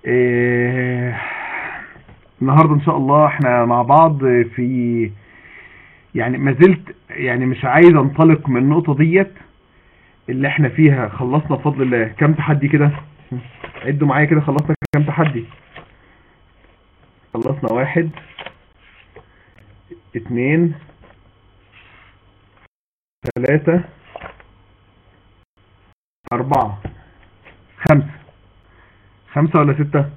إيه، النهارده ان شاء الله احنا مع بعض في، يعني ما زلت يعني مش عايز انطلق من النقطة ديت اللي احنا فيها. خلصنا بفضل الله كام تحدي كده؟ عدوا معايا كده، خلصنا كام تحدي؟ خلصنا 1 2 3 4 5 ولا 6؟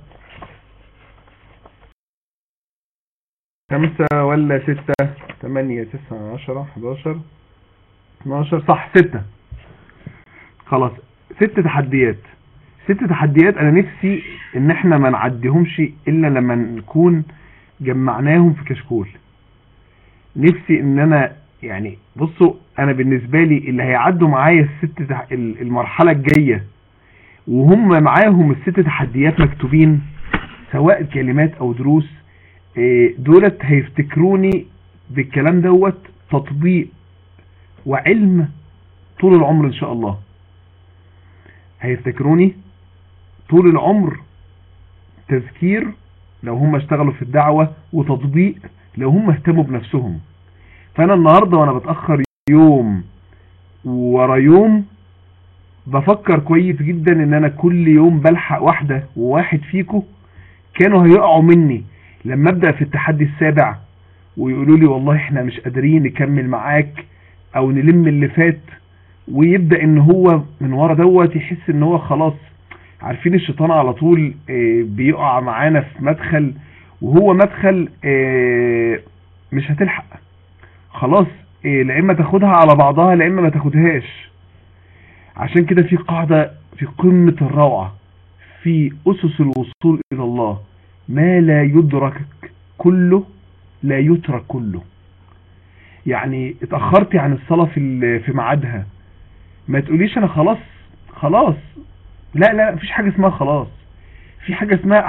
5 ولا 6؟ 8 9 10 11 12، صح 6. خلاص 6 تحديات. 6 تحديات انا نفسي ان احنا ما نعديهمش الا لما نكون جمعناهم في كشكول. نفسي ان انا يعني بصوا، انا بالنسبة لي اللي هيعدوا معايا المرحلة الجاية وهم معاهم ال6 تحديات مكتوبين سواء كلمات او دروس، دولت هيفتكروني بالكلام دوت تطبيق وعلم طول العمر ان شاء الله. هيفتكروني طول العمر تذكير لو هم اشتغلوا في الدعوة، وتطبيق لو هم اهتموا بنفسهم. فانا النهاردة وانا بتأخر يوم ورا يوم بفكر كويس جدا ان انا كل يوم بلحق واحدة وواحد فيكم كانوا هيقعوا مني لما ابدأ في التحدي السابع ويقولوا لي والله احنا مش قادرين نكمل معاك او نلم اللي فات، ويبدأ ان هو من ورا دوت يحس ان هو خلاص. عارفين الشيطان على طول بيقع معانا في مدخل، وهو مدخل مش هتلحق خلاص، لا اما تاخدها على بعضها لا اما ما تاخدهاش. عشان كده في قاعدة في قمة الروعة في أسس الوصول إلى الله: ما لا يدرك كله لا يترك كله. يعني اتأخرتي عن الصلاة في ميعادها، ما تقوليش انا خلاص. لا مفيش حاجة اسمها خلاص. في حاجة اسمها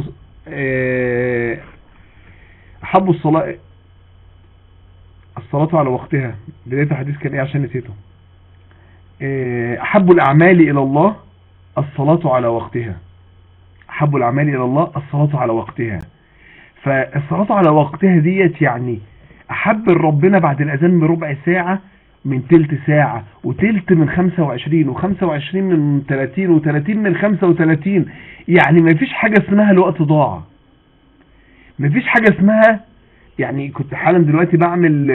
احب الصلاة على وقتها. بداية الحديث كان ايه عشان نسيته؟ احب الاعمال الى الله الصلاة على وقتها. احب الاعمال الى الله الصلاة على وقتها. فالصلاة على وقتها ديت يعني احب ربنا بعد الاذان بربع ساعة، من تلت ساعة، وتلت من 25، و25 من 30، و30 من 35. يعني ما فيش حاجة اسمها الوقت ضاع. ما فيش حاجة اسمها، يعني كنت حالا دلوقتي بعمل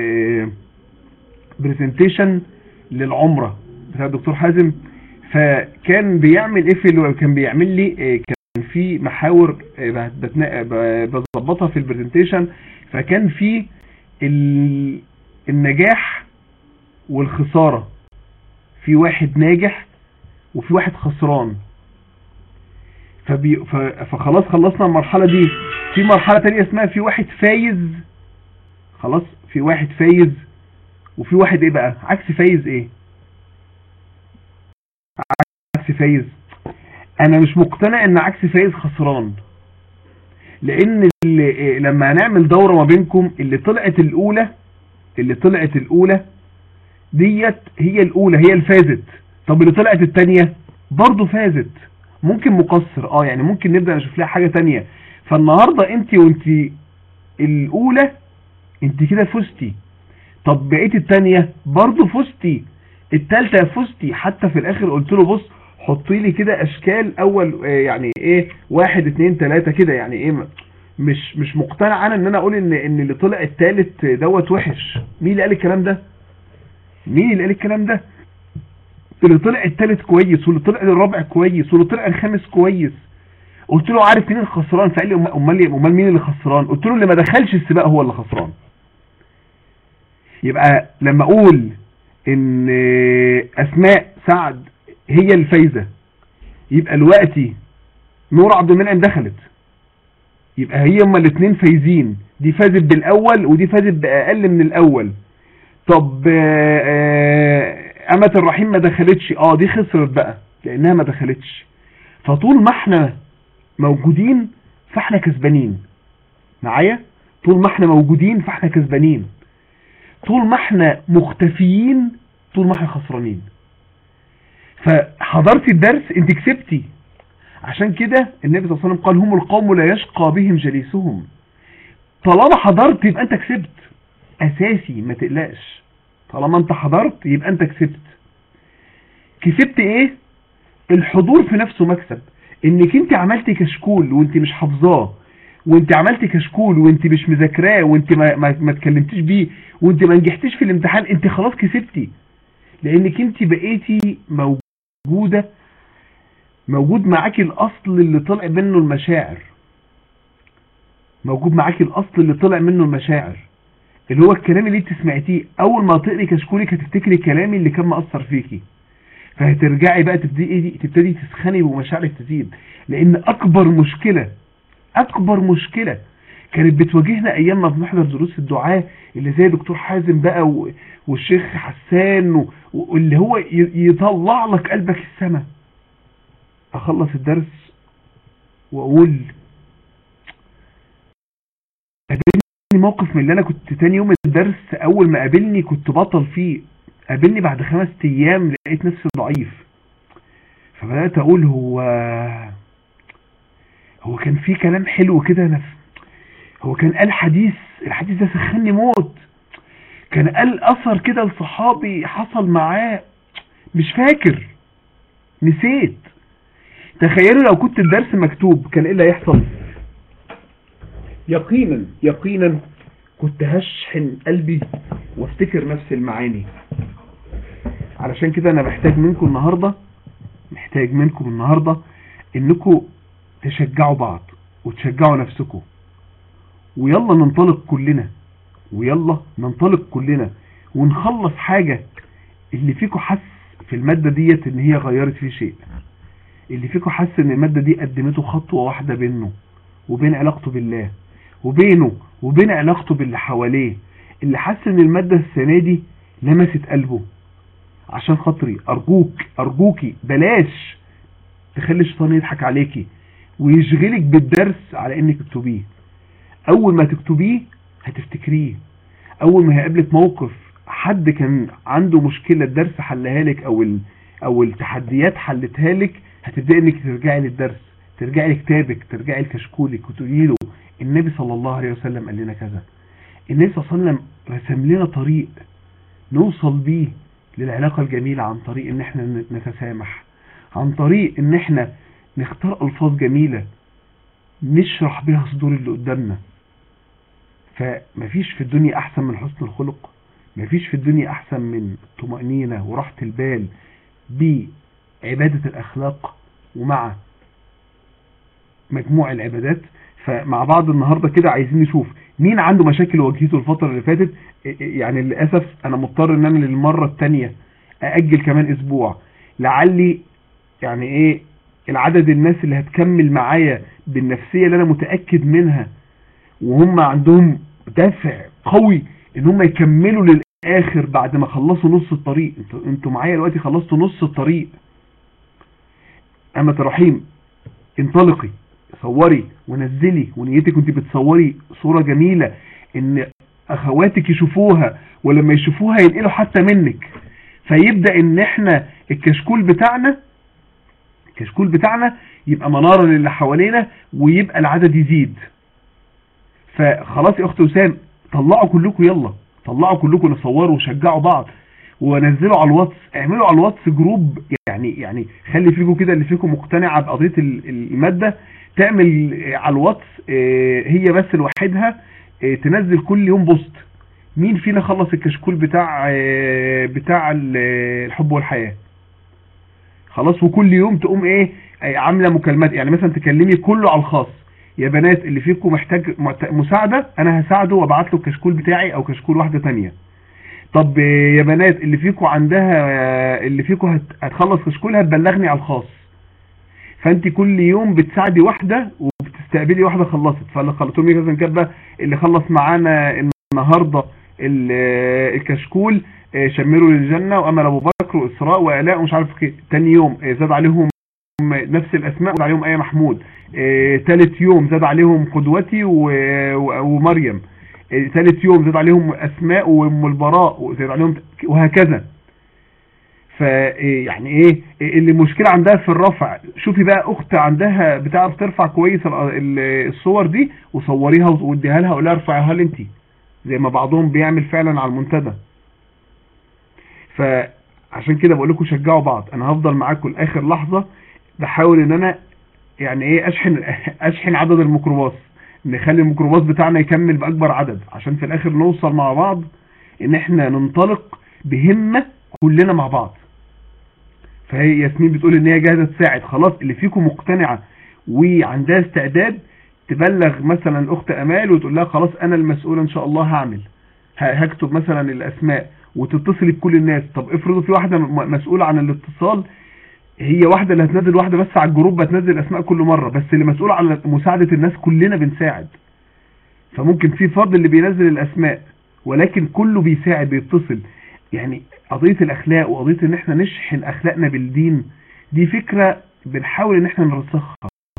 بريزنتيشن للعمرة بتاع الدكتور حازم، فكان بيعمل ايه كان بيعمل لي كان في محاور بظبطها في البرزنتيشن. فكان في النجاح والخسارة، في واحد ناجح وفي واحد خسران. فخلاص خلصنا المرحلة دي. في مرحلة تانية اسمها في واحد فايز. خلاص في واحد فايز وفي واحد ايه بقى عكس فايز؟ ايه عكس فايز؟ انا مش مقتنع ان عكس فايز خسران، لان لما هنعمل دورة ما بينكم اللي طلعت الاولى ديت هي الاولى، هي الفازت. طب اللي طلعت التانية برضو فازت، ممكن مقصر يعني ممكن نبدأ نشوف لها حاجة تانية. فالنهاردة وانت الاولى انت كده فزتي. طب بقيت التانية برضو فزتي، التالتة فزتي. حتى في الاخر قلت له بص حطي لي كده اشكال اول، يعني ايه 1 2 3 كده، يعني ايه مش مقتنع انا ان انا اقول ان اللي طلع التالت دوت وحش. مين اللي قال الكلام ده؟ اللي طلع التالت كويس، واللي طلع الرابع كويس، واللي طلع الخامس كويس. قلت له عارف مين الخسران؟ فقال لي امال مين اللي خسران؟ قلت له اللي ما دخلش السباق هو اللي خسران. يبقى لما اقول ان اسماء سعد هي الفايزة، يبقى دلوقتي نور عبد المنعم دخلت، يبقى هما الاثنين فايزين. دي فازت بالاول ودي فازت باقل من الاول. طب أمة الرحيم ما دخلتش، دي خسرت بقى لانها ما دخلتش. فطول ما احنا موجودين فاحنا كسبانين معايا، طول ما احنا موجودين فاحنا كسبانين، طول ما احنا مختفيين طول ما احنا خسرانين. فحضرتي الدرس انت كسبتي، عشان كده النبي صلى الله عليه وسلم قال هم القوم لا يشقى بهم جليسهم. طالما حضرت يبقى انت كسبت، اساسي ما تقلقش. طالما انت حضرت يبقى انت كسبت. كسبت ايه؟ الحضور في نفسه مكسب. انك انت عملت كشكول وانت مش حافظاه، وانت عملت كشكول وانت مش مذاكراه، وانت ما اتكلمتيش بيه، وانت ما نجحتيش في الامتحان، انت خلاص كسبتي. لانك انت بقيتي موجود معاكي الاصل اللي طلع منه المشاعر. موجود معاكي الاصل اللي طلع منه المشاعر، اللي هو الكلام اللي انت سمعتيه. اول ما تقري كشكولك هتفتكري كلامي اللي كان مأثر فيكي، فهترجعي بقى تبتدي تسخني ومشاعرك تزيد. لان اكبر مشكلة كانت بتواجهنا ايام ما بنحضر دروس الدعاء اللي زي دكتور حازم بقى والشيخ حسان، واللي هو يطلع لك قلبك السما. اخلص الدرس واقول قابلني موقف من اللي انا كنت تاني يوم الدرس اول ما قابلني كنت بطل فيه، قابلني بعد 5 ايام لقيت نفسي ضعيف. فبدأت اقول هو كان في كلام حلو كده، هو كان قال الحديث ده سخني موت، كان قال اثر كده لصحابي حصل معاه، مش فاكر، نسيت. تخيلوا لو كنت الدرس مكتوب كان ايه اللي هيحصل؟ يقينا كنت هشحن قلبي وافتكر نفس المعاني. علشان كده انا محتاج منكم النهاردة انكم تشجعوا بعض وتشجعوا نفسكم، ويلا ننطلق كلنا ونخلص حاجة. اللي فيكم حس في المادة ديت ان هي غيرت فيه شيء، اللي فيكم حس ان المادة دي قدمته خطوة واحدة بينه وبين علاقته بالله، وبينه وبين علاقته باللي حواليه، اللي حس ان المادة السنة دي لمست قلبه. عشان خاطري ارجوكي بلاش تخلي الشيطان يضحك عليكي ويشغلك بالدرس على انك تكتبيه. اول ما تكتبيه هتفتكريه، اول ما هيقابلك موقف حد كان عنده مشكلة الدرس حلها لك او التحديات حلتها لك، هتبدأ انك ترجعي للدرس، ترجعي لكتابك، ترجعي لكشكولك وتقولي له النبي صلى الله عليه وسلم قال لنا كذا. النبي صلى الله عليه وسلم رسم لنا طريق نوصل بيه للعلاقة الجميلة، عن طريق ان احنا نتسامح، عن طريق ان احنا نختار الفاظ جميلة نشرح بها صدور اللي قدامنا. فمفيش في الدنيا احسن من حسن الخلق، مفيش في الدنيا احسن من الطمأنينة وراحة البال بعبادة الاخلاق ومع مجموع العبادات. فمع بعض النهاردة كده عايزين نشوف مين عنده مشاكل واجهته الفترة اللي فاتت. يعني للأسف انا مضطر ان انا للمرة التانية اأجل كمان اسبوع، لعلي يعني ايه العدد الناس اللي هتكمل معايا بالنفسية اللي انا متأكد منها وهم عندهم دافع قوي ان هم يكملوا للآخر بعد ما خلصوا نص الطريق. انتوا معايا دلوقتي خلصتوا نص الطريق. أمة رحيم انطلقي، صوري ونزلي، ونيتك وانت بتصوري صورة جميلة ان اخواتك يشوفوها، ولما يشوفوها ينقلوا حتى منك، فيبدأ ان احنا الكشكول بتاعنا يبقى منارة للي حوالينا ويبقى العدد يزيد. فخلاص يا اخت وسام، طلعوا كلكم، يلا طلعوا كلكم، نصوروا وشجعوا بعض ونزلوا على الواتس، اعملوا على الواتس جروب. يعني خلي فيكم كده اللي فيكم مقتنعة بقضية المادة تعمل على الواتس هي بس لوحدها تنزل كل يوم بوست مين فينا خلص الكشكول بتاع الحب والحياة. خلاص، وكل يوم تقوم عاملة مكالمات، يعني مثلا تكلمي كله على الخاص، يا بنات اللي فيكم محتاج مساعدة انا هساعده وابعت له الكشكول بتاعي او كشكول واحدة تانية. طب يا بنات اللي فيكم اللي فيكم هتخلص كشكولها تبلغني على الخاص. فانت كل يوم بتساعدي واحدة وبتستقبلي واحدة خلصت. فاللي خلصتهم مثلا كده اللي خلص معانا النهاردة الكشكول شمروا للجنة وامل ابو بكر واسراء والاء ومش عارف كده. تاني يوم زاد عليهم نفس الاسماء وزاد عليهم ايه محمود. تالت يوم زاد عليهم قدوتي ومريم. ثالث يوم زاد عليهم اسماء وام البراء وزاد عليهم، وهكذا. يعني ايه اللي المشكله عندها في الرفع، شوفي بقى اخت عندها بتعرف ترفع كويس الصور دي وصوريها واديها لها وقولها ارفعها لي انت، زي ما بعضهم بيعمل فعلا على المنتدى. فعشان كده بقول لكم شجعوا بعض، انا هفضل معاكم لاخر لحظه، بحاول ان انا يعني ايه اشحن عدد الميكروباص، نخلي الميكروباص بتاعنا يكمل باكبر عدد، عشان في الاخر نوصل مع بعض ان احنا ننطلق بهمه كلنا مع بعض. فهي ياسمين بتقول ان هي جاهزه تساعد، خلاص اللي فيكم مقتنعه وعندها استعداد تبلغ مثلا الاخت امال وتقول لها خلاص انا المسؤوله ان شاء الله هعمل، هكتب مثلا الاسماء وتتصلي بكل الناس. طب افرضوا في واحده مسؤوله عن الاتصال، هي واحده اللي هتنزل، واحده بس على الجروب هتنزل الاسماء كل مره، بس اللي مسؤول عن مساعده الناس كلنا بنساعد. فممكن في فرد اللي بينزل الاسماء ولكن كله بيساعد بيتصل. يعني قضيه الاخلاق وقضيه ان احنا نشحن اخلاقنا بالدين، دي فكره بنحاول ان احنا نرسخها.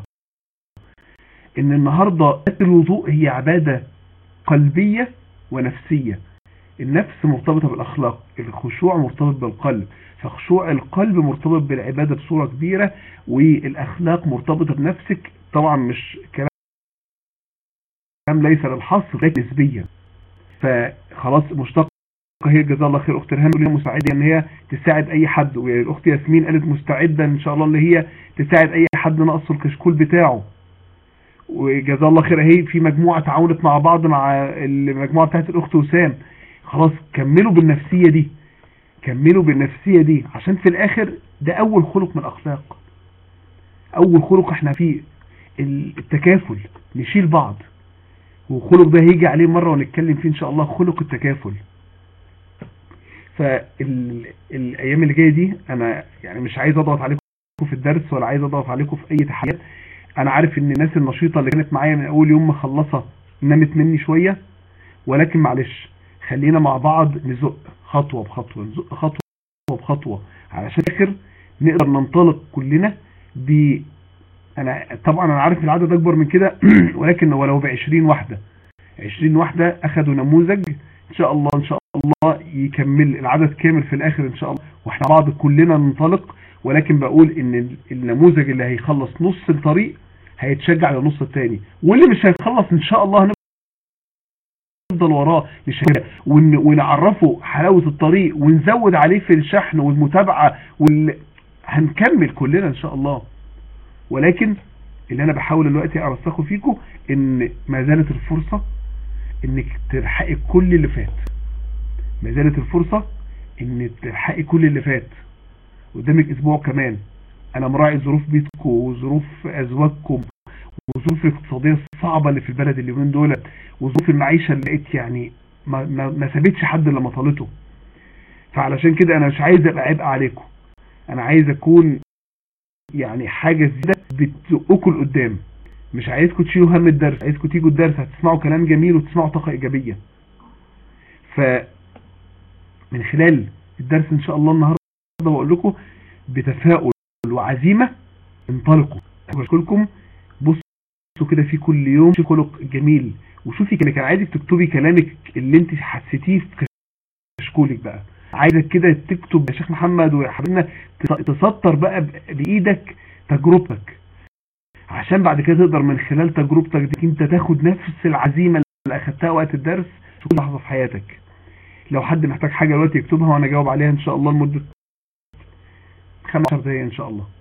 ان النهارده الوضوء هي عباده قلبيه ونفسيه. النفس مرتبطه بالاخلاق، الخشوع مرتبط بالقلب، فخشوع القلب مرتبط بالعباده بصوره كبيره، والاخلاق مرتبطه بنفسك. طبعا مش كلام ليس للحصر لكن نسبيا. فخلاص مشتقه هي جزاها الله خير، اخت ريهام اللي هي مستعده ان هي تساعد اي حد، والاخت ياسمين قالت مستعده ان شاء الله اللي هي تساعد اي حد ناقصه الكشكول بتاعه، وجزاها الله خير اهي في مجموعه تعاونت مع بعض مع المجموعه بتاعت الاخت وسام. خلاص كملوا بالنفسيه دي، كملوا بالنفسيه دي، عشان في الاخر ده اول خلق من الاخلاق. اول خلق احنا فيه التكافل، نشيل بعض، وخلق ده هيجي عليه مره ونتكلم فيه ان شاء الله، خلق التكافل. فالايام اللي جايه دي انا يعني مش عايز اضغط عليكم في الدرس ولا عايز اضغط عليكم في اي تحديات. انا عارف ان الناس النشيطه اللي كانت معايا من اول يوم مخلصه نامت مني شويه، ولكن معلش خلينا مع بعض نزق خطوه بخطوه، نزق خطوه بخطوه علشان اخر نقدر ننطلق كلنا. انا طبعا انا عارف العدد اكبر من كده ولكن ولو ب20 واحده، 20 واحده اخذوا نموذج ان شاء الله، ان شاء الله يكمل العدد كامل في الاخر ان شاء الله، واحنا بعض كلنا ننطلق. ولكن بقول ان النموذج اللي هيخلص نص الطريق هيتشجع للنص الثاني، واللي مش هيخلص ان شاء الله هنفضل وراه ونعرفه حلاوه الطريق ونزود عليه في الشحن والمتابعه هنكمل كلنا ان شاء الله. ولكن اللي انا بحاول دلوقتي ارسخه فيكم ان ما زالت الفرصه انك تلحقي كل اللي فات، ما زالت الفرصه انك تلحقي كل اللي فات. قدامك اسبوع كمان، انا مراعي ظروف بيتكم وظروف ازواجكم وظروف الاقتصاديه الصعبه اللي في البلد اليومين دول، وظروف المعيشه اللي لقيت يعني ما سابتش حد الا ما طالته. فعلشان كده انا مش عايز ابقى عبء عليكم، انا عايز اكون يعني حاجه زياده بتزقكم لقدام. مش عايزكم تشيلوا هم الدرس، عايزكم تيجوا الدرس هتسمعوا كلام جميل وتسمعوا طاقه ايجابيه. فمن خلال الدرس ان شاء الله النهارده بقول لكم بتفاؤل وعزيمه انطلقوا. اشكركم. بصوا كده في كل يوم في خلق جميل، وشوفي كان عايزك تكتبي كلامك اللي انت حسيتيه في كشكولك بقى، عايزك كده تكتب يا شيخ محمد ويا حبيبنا تسطر بقى بايدك تجربتك، عشان بعد كده تقدر من خلال تجربتك دي انت تاخد نفس العزيمه اللي اخدتها وقت الدرس في كل لحظه في حياتك. لو حد محتاج حاجه دلوقتي يكتبها وانا اجاوب عليها ان شاء الله لمده 15 دقايق ان شاء الله.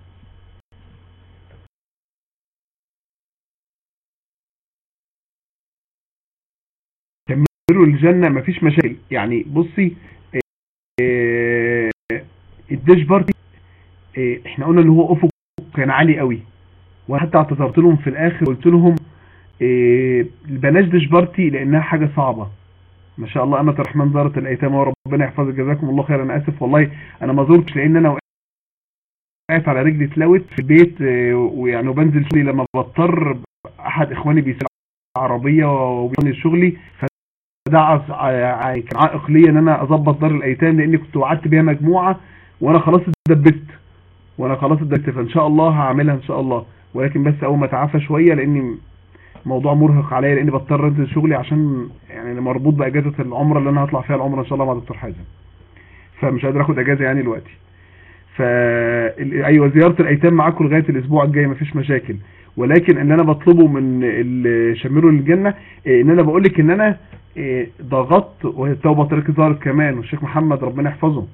كملوا الجنه مفيش مشاكل. يعني بصي الديش بارتي احنا قلنا ان هو افق كان عالي قوي، وحتى اعتذرت لهم في الاخر قلت لهم بلاش ديش بارتي لانها حاجه صعبه. ما شاء الله امة الرحمن زارت الايتام وربنا يحفظك جزاكم الله خير. انا اسف والله انا ما زرتش لان انا وقعت على رجلي اتلوت في البيت ويعني وبنزل شغلي لما بضطر، احد اخواني بيسافر عربيه وبيوصلني شغلي، فده كان عائق ليا ان انا اظبط دار الايتام لاني كنت وعدت بيها مجموعه وانا خلاص اتدبست فان شاء الله هعملها ان شاء الله. ولكن بس اول ما اتعافى شويه لاني موضوع مرهق عليا لاني بضطر انزل شغلي عشان يعني مربوط باجازه العمره اللي انا هطلع فيها العمره ان شاء الله مع دكتور حازم، فمش قادر اخد اجازه يعني دلوقتي. ايوه زيارة الايتام معاكم لغاية الاسبوع الجاي مفيش مشاكل. ولكن اللي انا بطلبه من شميروا للجنة ان انا بقولك ان انا ضغطت، وهي التوبة طريقي ظهرت كمان، والشيخ محمد ربنا يحفظه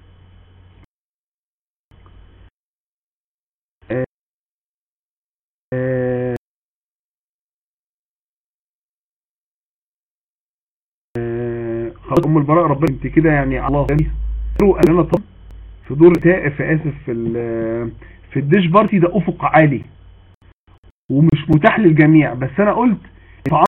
خلاص ام البراء ربنا انت كده يعني الله انا طب في دور في اسف في الديش بارتي ده افق عالي ومش متاح للجميع. بس انا قلت طعام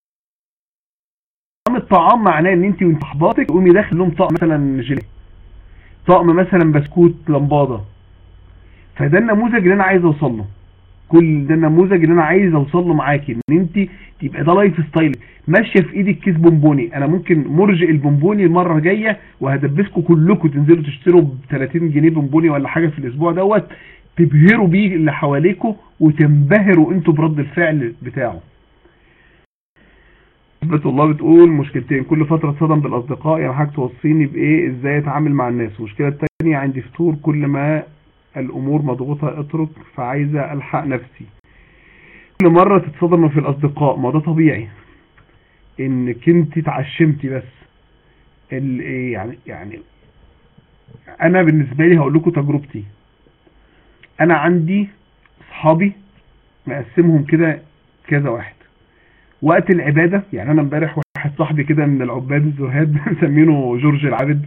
الطعام معناه ان انت وانت صحباتك تقومي داخل لهم طقم مثلا جيلي، طقم مثلا بسكوت لمبادة. فده النموذج اللي انا عايز اوصل له، كل ده النموذج اللي انا عايز اوصل له معاكي، ان انت تبقى ده لايف ستايل. ماشيه في ايدك كيس بونبوني، انا ممكن مرجئ البونبوني المره الجايه وهدبسكم كلكم تنزلوا تشتروا ب 30 جنيه بونبوني ولا حاجه في الاسبوع دوت، تبهروا بيه اللي حواليكم وتنبهروا انتوا برد الفعل بتاعه. نسبة الله بتقول مشكلتين، كل فترة اتصدم بالاصدقاء، يعني حاجة توصيني بايه ازاي اتعامل مع الناس. المشكلة التانية عندي فتور، كل ما الامور مضغوطة اترك، فعايزة الحق نفسي. كل مرة تتصدم في الاصدقاء، ما ده طبيعي انك انت اتعشمتي. بس يعني انا بالنسبة لي هقول لكم تجربتي. انا عندي صحابي مقسمهم كده كذا واحد. وقت العبادة، يعني انا امبارح واحد صاحبي كده من العباد الزهاد مسمينه جورج العابد،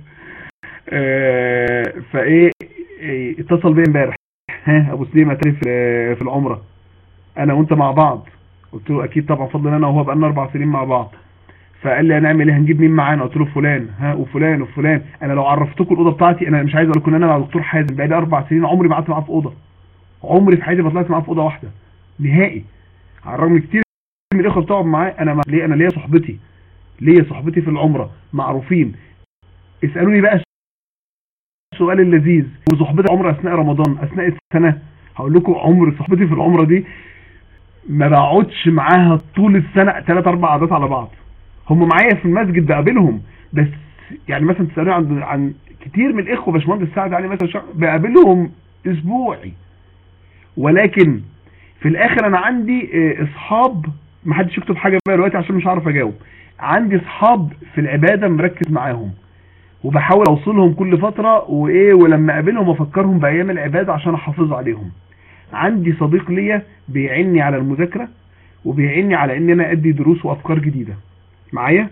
فايه اتصل بيا امبارح، ها ابو سليم هتعرف في العمرة انا وانت مع بعض؟ قلت له اكيد طبعا، فضلا انا وهو بقالنا 4 سنين مع بعض. فقال لي هنعمل ايه، هنجيب مين معانا؟ قلت له فلان، ها وفلان وفلان. انا لو عرفتكم الاوضه بتاعتي، انا مش عايز اقول لكم ان انا مع دكتور حازم بقالي 4 سنين عمري ما قعدت معاه في اوضه، عمري في حياتي ما طلعت معاه في اوضه واحده نهائي. على الرغم كتير من الاخوه بتقعد معاه، ليه انا ليا صحبتي في العمره معروفين. اسالوني بقى السؤال اللذيذ، وصحبتي عمره اثناء رمضان اثناء السنه، هقول لكم عمر صحبتي في العمره دي ما بقعدش معاها طول السنه 3 4 عادات على بعض. هم معايا في المسجد بقابلهم، بس يعني مثلا تسالوني عن كتير من الاخوه، باشمهندس سعد علي مثلا بقابلهم اسبوعي. ولكن في الاخر انا عندي اصحاب، ما حدش يكتب حاجه بقى دلوقتي عشان مش عارف اجاوب. عندي اصحاب في العباده مركز معاهم وبحاول اوصلهم كل فتره ولما اقابلهم افكرهم بايام العباده عشان احافظ عليهم. عندي صديق ليا بيعني على المذاكره وبيعني على ان انا ادي دروس وافكار جديده معايا.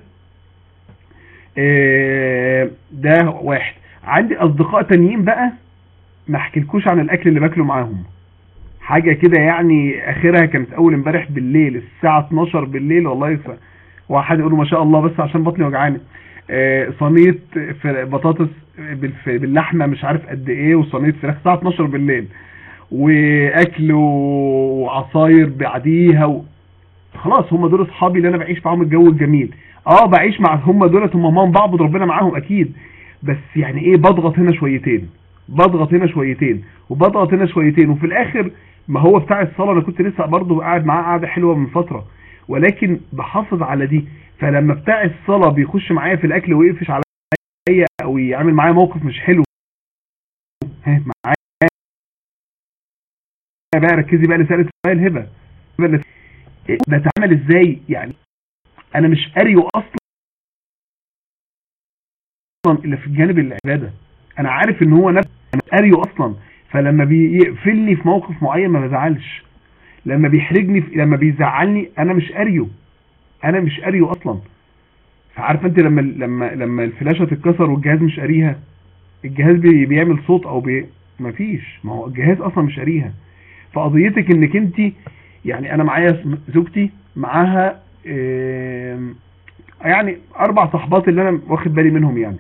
ده واحد. عندي اصدقاء تانيين بقى ما احكيلكوش عن الاكل اللي باكله معاهم، حاجه كده يعني اخرها كانت اول امبارح بالليل الساعه 12 بالليل، والله واحد يقول ما شاء الله بس عشان بطني وجعاني، صينيه بطاطس باللحمه مش عارف قد ايه، وصينيه فراخ الساعه 12 بالليل، واكل وعصاير بعديها خلاص هم دول اصحابي اللي انا بعيش معاهم الجو الجميل. بعيش مع هم دولت، هم مام بعض ربنا معاهم اكيد، بس يعني ايه بضغط هنا شويتين وبضغط هنا شويتين، وفي الاخر ما هو بتاع الصلاه انا كنت لسه برضه قاعد معاه قاعده حلوه من فتره، ولكن بحافظ على دي. فلما بتاع الصلاه بيخش معايا في الاكل ويقفش عليا او يعمل معايا موقف مش حلو، معايا بقى ركزي بقى لسالة سؤال الهبه بتعمل ازاي. يعني انا مش قاري اصلا الا في الجانب العباده، انا عارف ان هو نفس انا قاري اصلا. فلما بيقفلني في موقف معين ما بزعلش، لما بيحرجني لما بيزعلني انا مش قاريه اصلا. فعارف انت لما الفلاشه تتكسر والجهاز مش قاريها، الجهاز بيعمل صوت او مفيش، ما هو الجهاز اصلا مش قاريها. فقضيتك انك انت يعني انا معايا زوجتي معاها يعني 4 صحبات اللي انا واخد بالي منهم يعني.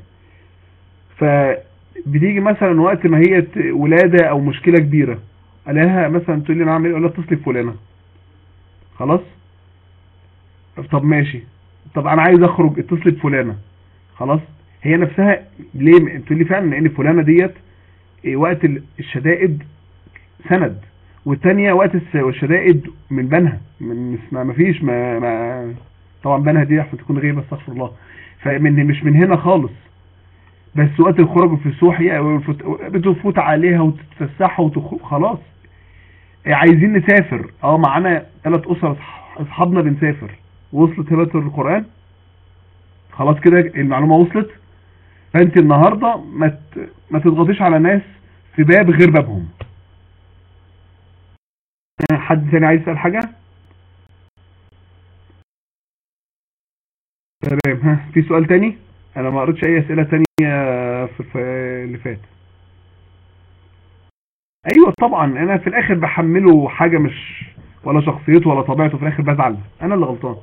فبتيجي مثلا وقت ما هي ولاده او مشكله كبيره، الاقيها مثلا تقول لي انا اعمل ايه، اقول لها اتصلي بفلانه. خلاص طب ماشي، طب انا عايز اخرج اتصلي بفلانه. خلاص هي نفسها ليه تقول لي فعلا ان فلانه ديت وقت الشدائد سند، والتانية وقت الشدائد من بنها من ما فيش طبعا بنها دي احسن تكون غيبه استغفر الله، فمن مش من هنا خالص. بس وقت الخروج والفسوح بتفوت عليها وتتفسحها خلاص. عايزين نسافر، معانا 3 اسر اصحابنا بنسافر. وصلت هبة القرآن؟ خلاص كده المعلومة وصلت. فانت النهاردة ما تضغطيش على ناس في باب غير بابهم. حد ثاني عايز يسأل حاجة؟ تمام. في سؤال تاني؟ انا ما قريتش اي اسئلة تانية في اللي فات. ايوه طبعا، انا في الاخر بحمله حاجة مش ولا شخصيته ولا طبيعته، في الاخر بزعل، انا اللي غلطان.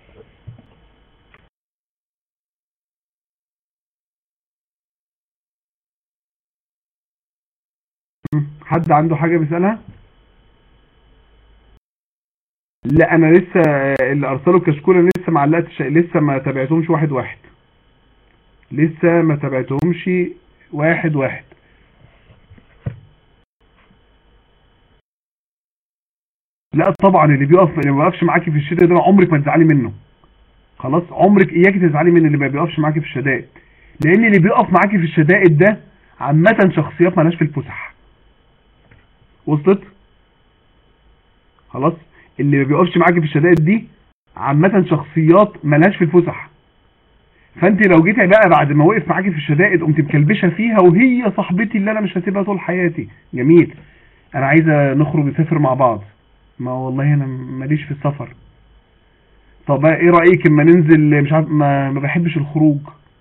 حد عنده حاجة بيسألها؟ لا انا لسه اللي ارسلوا كشكول انا لسه ما علقتش، لسه ما تابعتهمش واحد واحد، لسه ما تابعتهمش واحد واحد. لا طبعا، اللي ما بيقفش معاكي في الشدة ده عمرك ما تزعلي منه. خلاص، عمرك اياكي تزعلي من اللي ما بيقفش معاكي في الشدائد، لان اللي بيقف معاكي في الشدائد ده عامة شخصيات مالهاش في الفسح. وصلت؟ خلاص، اللي ما بيقفش معاكي في الشدائد دي عامة شخصيات مالهاش في الفسح. فانت لو جيتي بقى بعد ما وقف معاكي في الشدائد قمت مكلبشه فيها، وهي صاحبتي اللي انا مش هسيبها طول حياتي، جميل، انا عايزه نخرج نسافر مع بعض، ما والله انا ماليش في السفر. طب ايه رايك اما ننزل، مش عارف، ما بحبش الخروج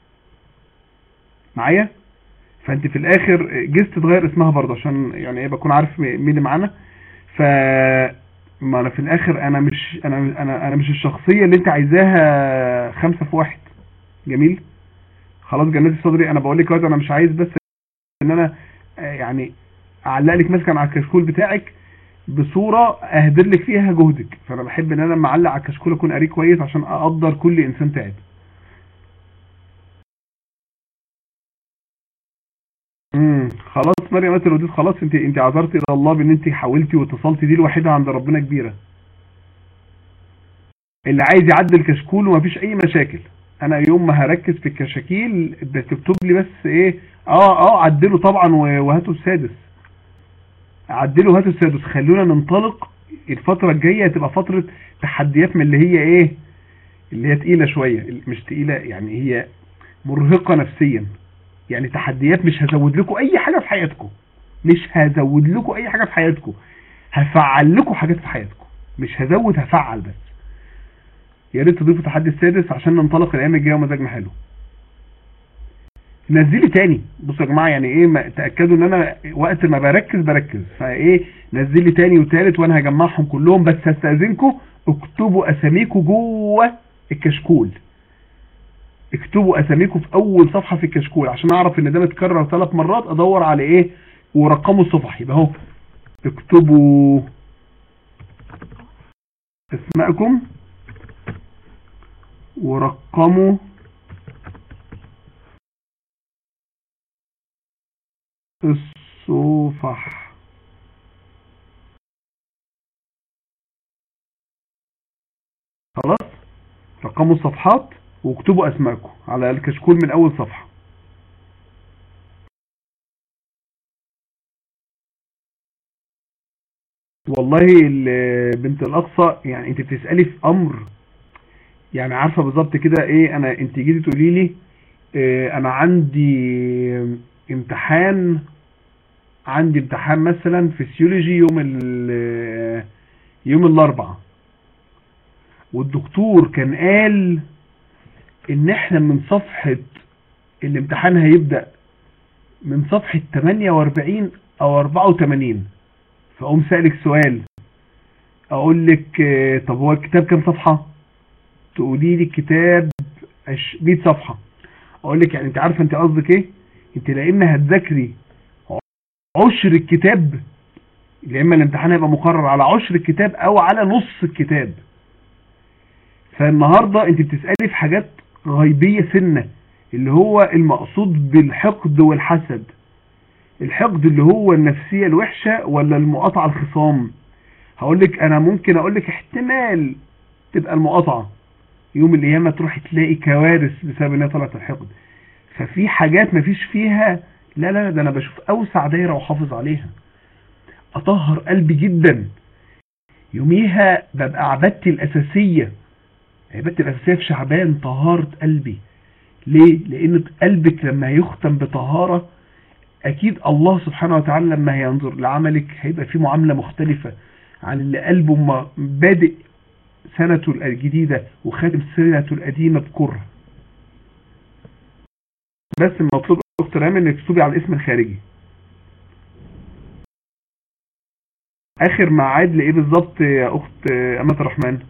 معايا. فانت في الاخر جيت تغير اسمها برضه عشان يعني ايه بكون عارف مين اللي معانا. ف ما انا في الاخر انا مش انا مش الشخصيه اللي انت عايزاها 5 في 1. جميل، خلاص جنات صدري. انا بقول لك دلوقتي انا مش عايز بس ان انا يعني اعلق لك مثلا على الكشكول بتاعك بصوره اهدر لك فيها جهدك، فانا بحب ان انا لما اعلق على الكشكول اكون قاريه كويس عشان اقدر كل انسان تعب. خلاص مريم، انت رديت خلاص، انت عذرت الى الله بان انت حاولتي واتصلتي، دي الوحيده عند ربنا كبيره. اللي عايز يعدل كشكول ومفيش اي مشاكل، انا يوم ما هركز في الكشاكيل تكتب لي بس ايه، عدله طبعا وهاتوا السادس، عدلوا هاتوا السادس، خلونا ننطلق. الفترة الجاية هتبقى فترة تحديات من اللي هي ايه، اللي هي تقيلة شوية، مش تقيلة يعني، هي مرهقة نفسيا. يعني تحديات، مش هزود لكم اي حاجة في حياتكم، مش هزود لكم اي حاجة في حياتكم، هفعل لكم حاجات في حياتكم، مش هزود، هفعل بس. يا ريت تضيفوا التحدي السادس عشان ننطلق الايام الجايه ومزاجنا حلو. نزلي تاني، بصوا يا جماعه، يعني ايه، ما تاكدوا ان انا وقت ما بركز فايه، نزلي تاني وتالت وانا هجمعهم كلهم، بس هستاذنكم اكتبوا اساميكم جوه الكشكول، اكتبوا اساميكم في اول صفحه في الكشكول عشان اعرف ان ده متكرر 3 مرات، ادور على ايه ورقموا الصفح. يبقى اهو اكتبوا اسمائكم ورقموا الصفح. خلاص، رقموا الصفحات واكتبوا اسمائكم على الكشكول من اول صفحة. والله بنت الاقصى، يعني انت بتسألي في امر، يعني عارفة بالظبط كده ايه، انت جيتي تقولي لي إيه، انا امتحان عندي امتحان مثلا فسيولوجي يوم الاربعاء، والدكتور كان قال ان احنا من صفحة الامتحان هيبدأ من صفحة 48 او 84. فاقوم سألك سؤال، اقول لك طب هو الكتاب كام صفحة؟ تقولي لي الكتاب 100 صفحة. اقول لك يعني انت عارفة انت قصدك ايه، انت لا اما هتذاكري عشر الكتاب، لا اما الامتحان هيبقى مقرر على عشر الكتاب او على نص الكتاب. فالنهاردة انت بتسألي في حاجات غيبية سنة، اللي هو المقصود بالحقد والحسد، الحقد اللي هو النفسية الوحشة ولا المقاطعة الخصام؟ هقول لك انا ممكن اقول لك احتمال تبقى المقاطعة، يوم القيامة تروح تلاقي كوارث بسبب انها طلعت الحقد. ففي حاجات مفيش فيها، لا لا ده انا بشوف اوسع دايرة وحافظ عليها. اطهر قلبي جدا، يوميها ببقى عبادتي الاساسية في شعبان طهارة قلبي. ليه؟ لان قلبك لما يختم بطهارة اكيد الله سبحانه وتعالى لما هينظر لعملك هيبقى في معاملة مختلفة عن اللي قلبه بادئ سنته الجديدة وخاتم سنته القديمة بكره. بس المطلوب اخت رام انك تكتبي على الاسم الخارجي. اخر ميعاد لايه بالظبط يا اخت امة الرحمن؟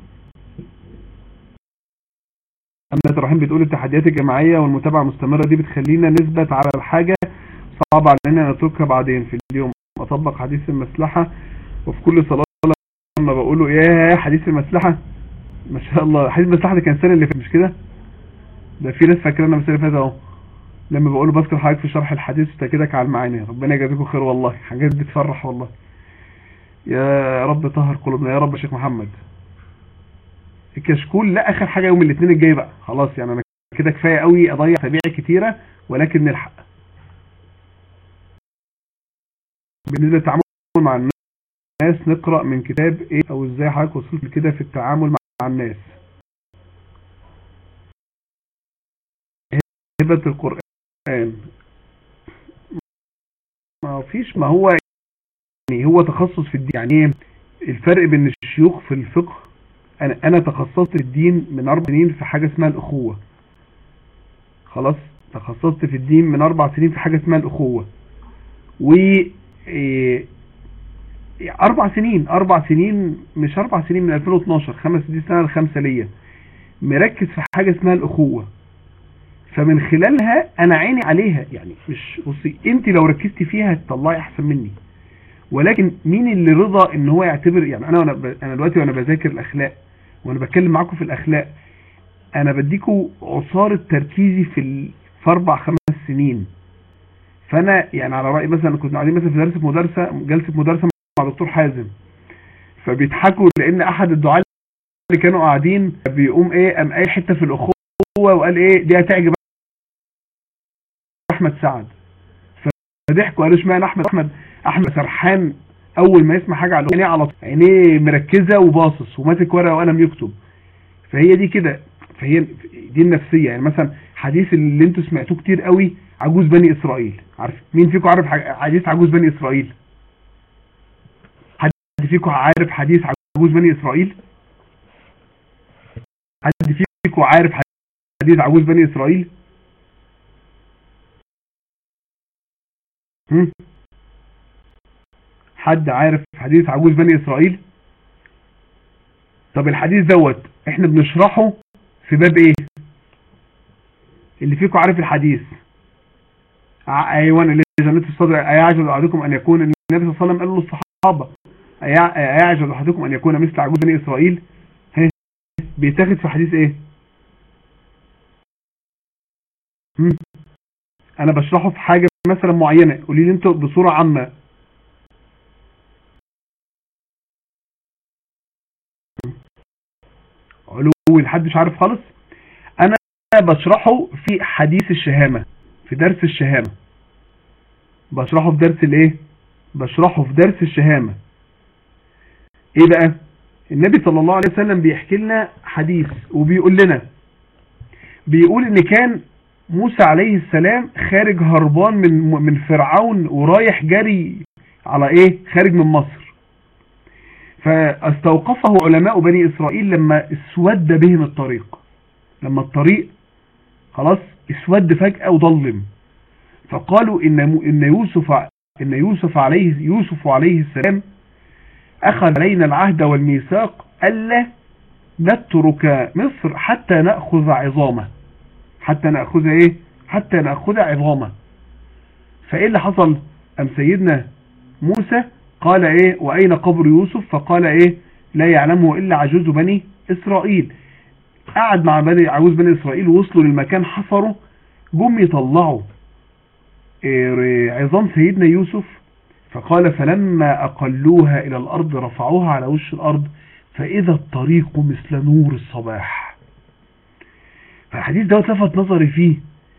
امة الرحمن بتقول التحديات الجماعية والمتابعة المستمرة دي بتخلينا نثبت على الحاجة صعب علينا نتركها بعدين في اليوم. اطبق حديث المسلحة وفي كل صلاة لما بقوله يا حديث المسلحة، ما شاء الله حديث المسلحة ده كان السنة اللي فاتت مش كده؟ ده في ناس فاكرانا من السنة اللي فاتت اهو. لما بقوله بذكر حضرتك في شرح الحديث وتأكيدك على المعاني، ربنا يجازيكم خير والله، حاجات بتفرح والله. يا رب طهر قلوبنا يا رب. شيخ محمد الكشكول لا اخر حاجة يوم الاثنين الجاي بقى خلاص، يعني انا كده كفاية قوي اضيع اسابيع كتيرة ولكن نلحق. بالنسبة للتعامل مع الناس نقرأ من كتاب ايه او ازاي حضرتك وصلت كده في التعامل مع الناس؟ هبة القرآن ما فيش، ما هو يعني هو تخصص في الدين. يعني ايه الفرق بين الشيوخ في الفقه؟ انا تخصصت في الدين من 4 سنين في حاجة اسمها الاخوة. خلاص تخصصت في الدين من 4 سنين في حاجة اسمها الاخوة. و 4 سنين مش 4 سنين من 2012 دي سنة الخامسة ليا مركز في حاجة اسمها الاخوة. فمن خلالها انا عيني عليها، يعني مش بصي انت لو ركزتي فيها هتطلعي احسن مني، ولكن مين اللي رضى ان هو يعتبر؟ يعني انا دلوقتي وانا بذاكر الاخلاق وانا بتكلم معاكم في الاخلاق انا بديكوا عصارة تركيزي في 4-5 سنين. فانا يعني على رأي مثلا كنا قاعدين مثلا في جلسة مدرسة مع دكتور حازم، فبيضحكوا لان احد الدعاة اللي كانوا قاعدين بيقوم ايه قام قايل حتة في الاخوة وقال ايه دي هتعجب احمد سعد. فضحكوا قالوا اشمعنى احمد سرحان اول ما يسمع حاجة على عينيه مركزة وباصص وماسك ورقة وقلم يكتب. فهي دي كده، فهي دي النفسية. يعني مثلا حديث اللي انتوا سمعتوه كتير قوي عجوز بني اسرائيل، عارف مين فيكم عارف حديث عجوز بني اسرائيل؟ حد فيكم عارف حديث عجوز بني اسرائيل؟ حد فيكم عارف حديث عجوز بني اسرائيل؟ حد عارف حديث عجوز بني اسرائيل؟ طب الحديث دوت احنا بنشرحه في باب ايه؟ اللي فيكم عارف الحديث؟ ايوان اللي جنة الصدر ايعجز احدكم ان يكون النبي صلى الله عليه وسلم قال له الصحابة ايعجز احدكم ان يكون مثل عجوز بني اسرائيل؟ بيتاخد في حديث ايه؟ انا بشرحه في حاجة مثلا معينة، قولي لي انتوا بصورة عامة. علو محدش عارف خالص. انا بشرحه في حديث الشهامة في درس الشهامة. بشرحه في درس الايه؟ بشرحه في درس الشهامة. ايه بقى؟ النبي صلى الله عليه وسلم بيحكي لنا حديث وبيقول لنا، بيقول ان كان موسى عليه السلام خارج هربان من فرعون ورايح جري على ايه؟ خارج من مصر. فاستوقفه علماء بني اسرائيل لما اسود بهم الطريق، لما الطريق خلاص اسود فجأة وظلم، فقالوا ان يوسف عليه السلام اخذ علينا العهد والميثاق الا نترك مصر حتى نأخذ عظامه. حتى نأخذ ايه؟ حتى نأخذ عظامه. فايه اللي حصل؟ ام سيدنا موسى قال ايه؟ واين قبر يوسف؟ فقال ايه؟ لا يعلمه الا عجوز بني اسرائيل. قعد مع عجوز بني اسرائيل ووصلوا للمكان حفروا، جم يطلعوا عظام سيدنا يوسف. فقال فلما اقلوها الى الارض رفعوها على وش الارض فاذا الطريق مثل نور الصباح. فالحديث ده لفت نظري فيه،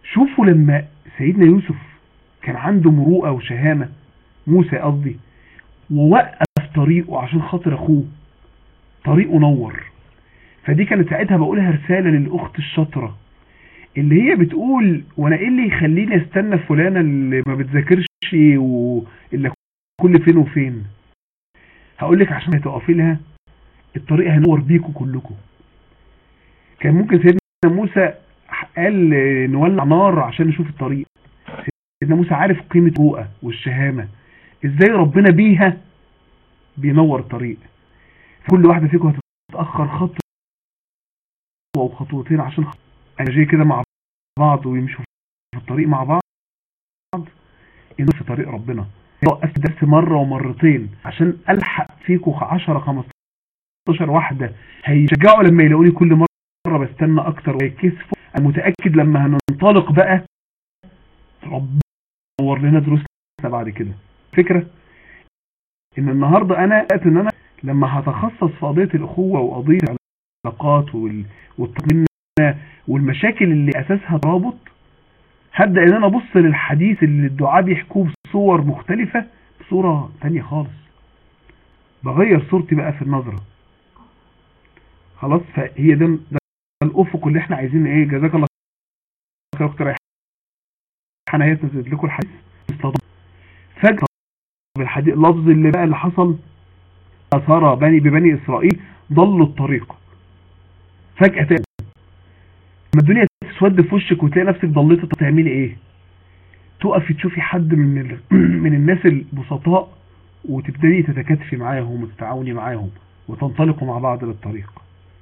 شوفوا لما سيدنا يوسف كان عنده مروءة وشهامة، موسى قصدي، ووقف طريقه عشان خاطر اخوه، طريقه نور. فدي كانت ساعتها بقولها رسالة للأخت الشاطرة اللي هي بتقول وانا ايه اللي يخليني استنى فلانة اللي ما بتذاكرش واللي كل فين وفين. هقولك عشان هتقفي لها الطريق هنور بيكم كلكم. كان ممكن سيدنا موسى قال نولع نار عشان نشوف الطريق. سيدنا موسى عارف قيمة الرؤى والشهامة، ازاي ربنا بيها بينور الطريق. كل واحدة فيكم هتتأخر خطوة وخطوتين عشان انا جاي كده مع بعض ويمشوا في الطريق مع بعض ينور في طريق ربنا. وقفت درس مرة ومرتين عشان ألحق فيكم 10 15 واحدة هيشجعوا لما يلاقوني كل مرة بستنى أكتر ويكسفوا. أنا متأكد لما هننطلق بقى ربنا ينور لنا دروسنا بعد كده. فكرة إن النهاردة أنا لقيت إن أنا لما هتخصص في قضية الأخوة وقضية العلاقات والتطمين والمشاكل اللي أساسها ترابط، هبدأ إن أنا أبص للحديث اللي الدعاء بيحكوه بصور مختلفة بصورة تانية خالص، بغير صورتي بقى في النظرة. خلاص، فهي ده الأفق اللي احنا عايزين. ايه، جزاك الله خير دكتور ريحانة، هي تنزل لكم الحديث فجأة بالحديث اللفظ اللي بقى اللي حصل أثار ببني إسرائيل ضلوا الطريق فجأة تاني. لما الدنيا تسود في وشك وتلاقي نفسك ضليت، تعملي ايه؟ تقفي تشوفي حد من الناس البسطاء وتبتدي تتكاتفي معاهم وتتعاوني معاهم وتنطلقوا مع بعض للطريق.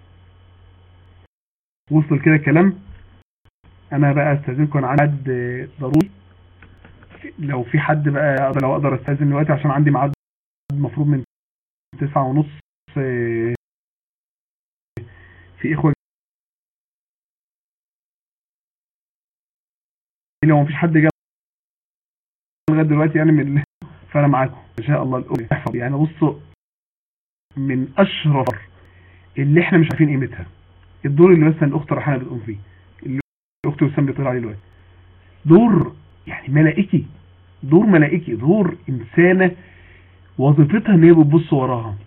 وصل كده الكلام؟ انا بقى استاذنكم، انا عندي ضروري، لو في حد بقى لو اقدر استاذن دلوقتي عشان عندي ميعاد المفروض من 9:30 في اخوة. لو مفيش حد جاب لغايه دلوقتي يعني فانا معاكم ان شاء الله. الأولى يعني بصوا، من اشرف اللي احنا مش عارفين قيمتها الدور اللي مثلا الاخت ريحانة بتقوم فيه، اللي الاخت وسام بيطلع عليه دلوقتي، دور يعني ملائكي، دور ملائكي، دور انسانه وظيفتها ان هي بتبص وراها.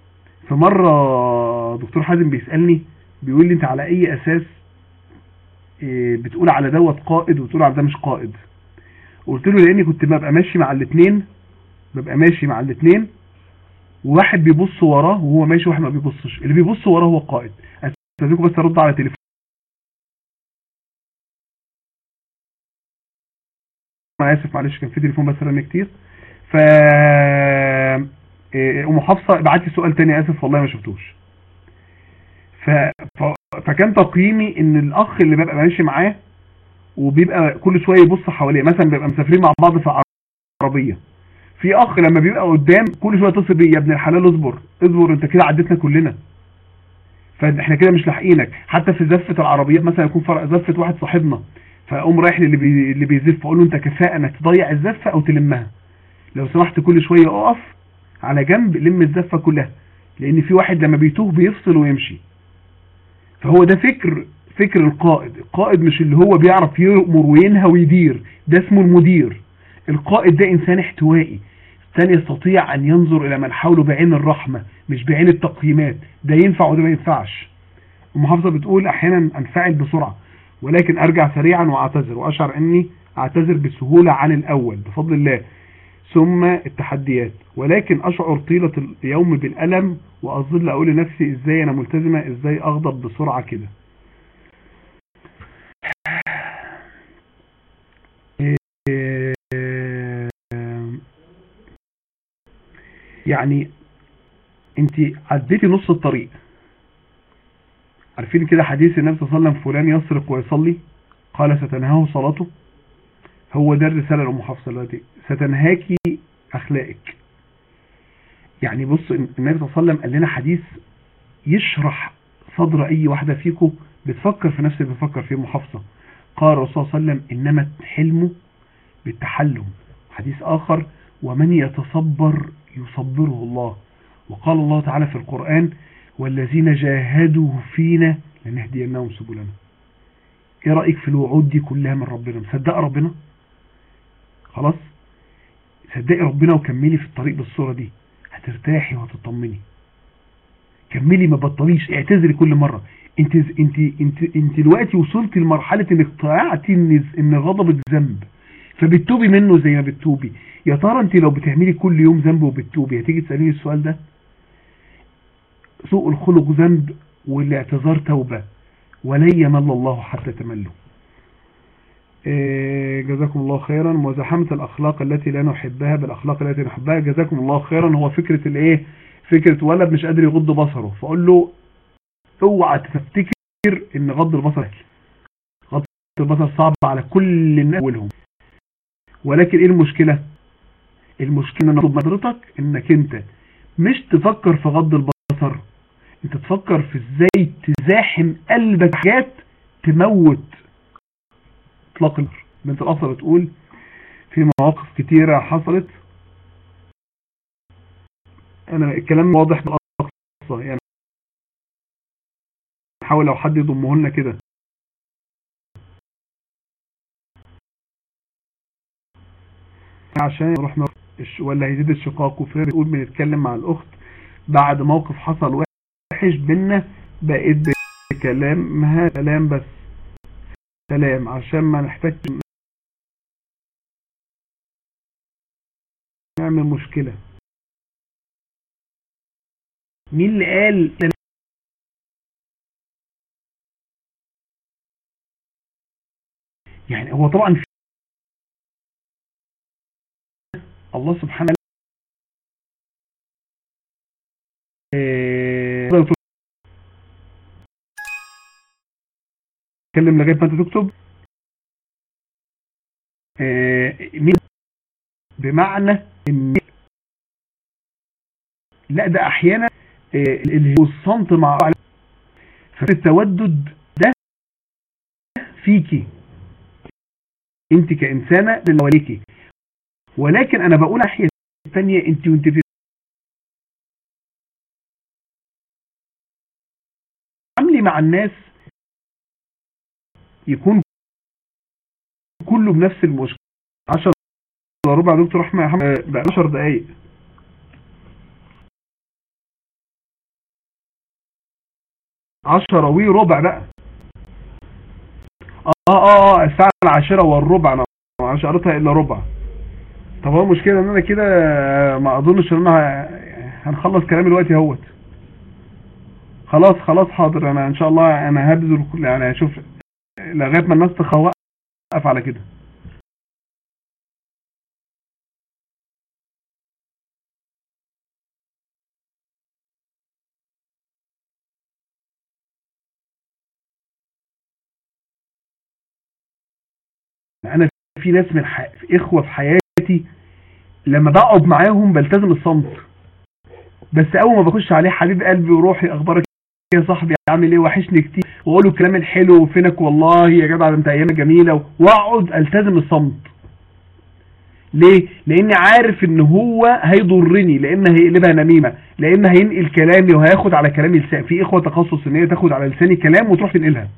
فمره دكتور حازم بيسالني بيقول لي انت على اي اساس بتقول على دوت قائد وتقول على ده مش قائد؟ قلت له لاني كنت ببقى ماشي مع الاثنين وواحد بيبص وراه وهو ماشي واحد ما بيبصش. اللي بيبص وراه هو القائد. استاذنكم بس ارد على تليفون، انا اسف معلش كان في تليفون بس رن كتير. ف ام حفصه بعت لي سؤال تاني، اسف والله ما شفتوش. فكان تقييمي ان الاخ اللي ببقى ماشي معاه وبيبقى كل شويه يبص حواليه، مثلا بيبقى مسافرين مع بعض في عربيه، في اخ لما بيبقى قدام كل شويه يتصل بيه، يا ابن الحلال اصبر انت كده عدتنا كلنا، فاحنا كده مش لاحقينك. حتى في زفه العربيات مثلا يكون فرق زفه واحد صاحبنا، فاقوم رايح اللي بيزف اقول له انت كفاءه انك تضيع الزفه او تلمها، لو سمحت كل شويه اقف على جنب لم الزفه كلها، لان في واحد لما بيتوه بيفصل ويمشي. فهو ده فكر القائد مش اللي هو بيعرف يأمر وينهى ويدير، ده اسمه المدير. القائد ده انسان احتوائي، انسان يستطيع ان ينظر الى من حوله بعين الرحمه مش بعين التقييمات، ده ينفع وده ما ينفعش. المحافظه بتقول احيانا انفعل بسرعه ولكن ارجع سريعا واعتذر، واشعر اني اعتذر بسهوله عن الاول بفضل الله ثم التحديات، ولكن اشعر طيله اليوم بالالم واظل اقول لنفسي ازاي انا ملتزمه، ازاي اغضب بسرعه كده. يعني انت عديتي نص الطريق. عارفين كده حديث النبي صلى الله عليه وسلم فلان يسرق ويصلي قال ستنهاه صلاته؟ هو ده الرسالة لأم حفصة دلوقتي، ستنهاكي أخلاقك. يعني بص النبي صلى الله عليه وسلم قال لنا حديث يشرح صدر أي واحدة فيكم بتفكر في نفس اللي بتفكر فيه أم حفصة. قال الرسول صلى الله عليه وسلم إنما الحلم بالتحلم. حديث آخر ومن يتصبر يصبره الله. وقال الله تعالى في القرآن والذين جاهدوا فينا لنهدينهم سبلنا. ايه رأيك في الوعود دي كلها من ربنا؟ مصدقه ربنا؟ خلاص صدقي ربنا وكملي في الطريق بالصورة دي، هترتاحي وهتطمني. كملي ما بطليش، اعتذري كل مرة. انت دلوقتي وصلتي لمرحلة انك طلعتي ان غضبك ذنب، فبتتوبي منه زي ما بتتوبي. يا ترى انت لو بتعملي كل يوم ذنب وبتتوبي هتيجي تسأليني السؤال ده؟ سوء الخلق ذنب والاعتذار توبة، ولن يمل الله حتى تملوا. جزاكم الله خيرا. وزحمة الأخلاق التي لا نحبها بالأخلاق التي نحبها. جزاكم الله خيرا. هو فكرة الايه، فكرة ولد مش قادر يغض بصره، فأقول له اوعى تفتكر ان غض البصر سهل. غض البصر صعب على كل الناس اولهم، ولكن ايه المشكلة؟ المشكلة ان حضرتك انك انت مش تفكر في غض البصر، انت تفكر في ازاي تزاحم قلبك حاجات تموت اطلاق النار. بنت الأصل بتقول في مواقف كتيرة حصلت، انا الكلام واضح بالأقصى يعني، حاول لو حد يضمه لنا كده. عشان نروح ولا هيزيد الشقاق. وفي بتقول بنتكلم مع الأخت بعد موقف حصل وحش بينا، بقيت بكلامها سلام بس سلام عشان ما نحتاج نعمل مشكلة. مين اللي قال؟ يعني هو طبعا في الله سبحانه تكلم لغاية ما انت تكتب. مين؟ بمعنى ان لا ده احيانا اللي هو الصمت مع فالتودد ده فيكي انت كإنسانة اللي حواليكي، ولكن انا بقول ناحية الثانية انت وانت بتتعاملي مع الناس يكون كله بنفس المشكلة. 10 الا ربع دكتور احمد يا محمد، بقى 10 دقايق. 10 وربع بقى. الساعة 10:15 انا مش قريتها الا ربع. طب هو المشكلة ان انا كده ما اظنش ان انا هنخلص كلامي دلوقتي اهوت. خلاص حاضر، انا ان شاء الله انا هبذل يعني هشوف لغاية ما الناس تخوقف على كده. انا في ناس من اخوة في حياتي لما بقعد معاهم بلتزم الصمت، بس اول ما بخش عليه حبيب قلبي وروحي اخبارك يا صاحبي عامل ايه وحشني كتير، واقول له الكلام الحلو وفينك والله يا جدع انت ايامك جميله، واقعد التزم الصمت. ليه؟ لاني عارف ان هو هيضرني، لان هيقلبها نميمه، لان هينقل كلامي وهياخد على كلامي لسان. في اخوه تخصص ان هي تاخد على لساني كلام وتروح تنقلها.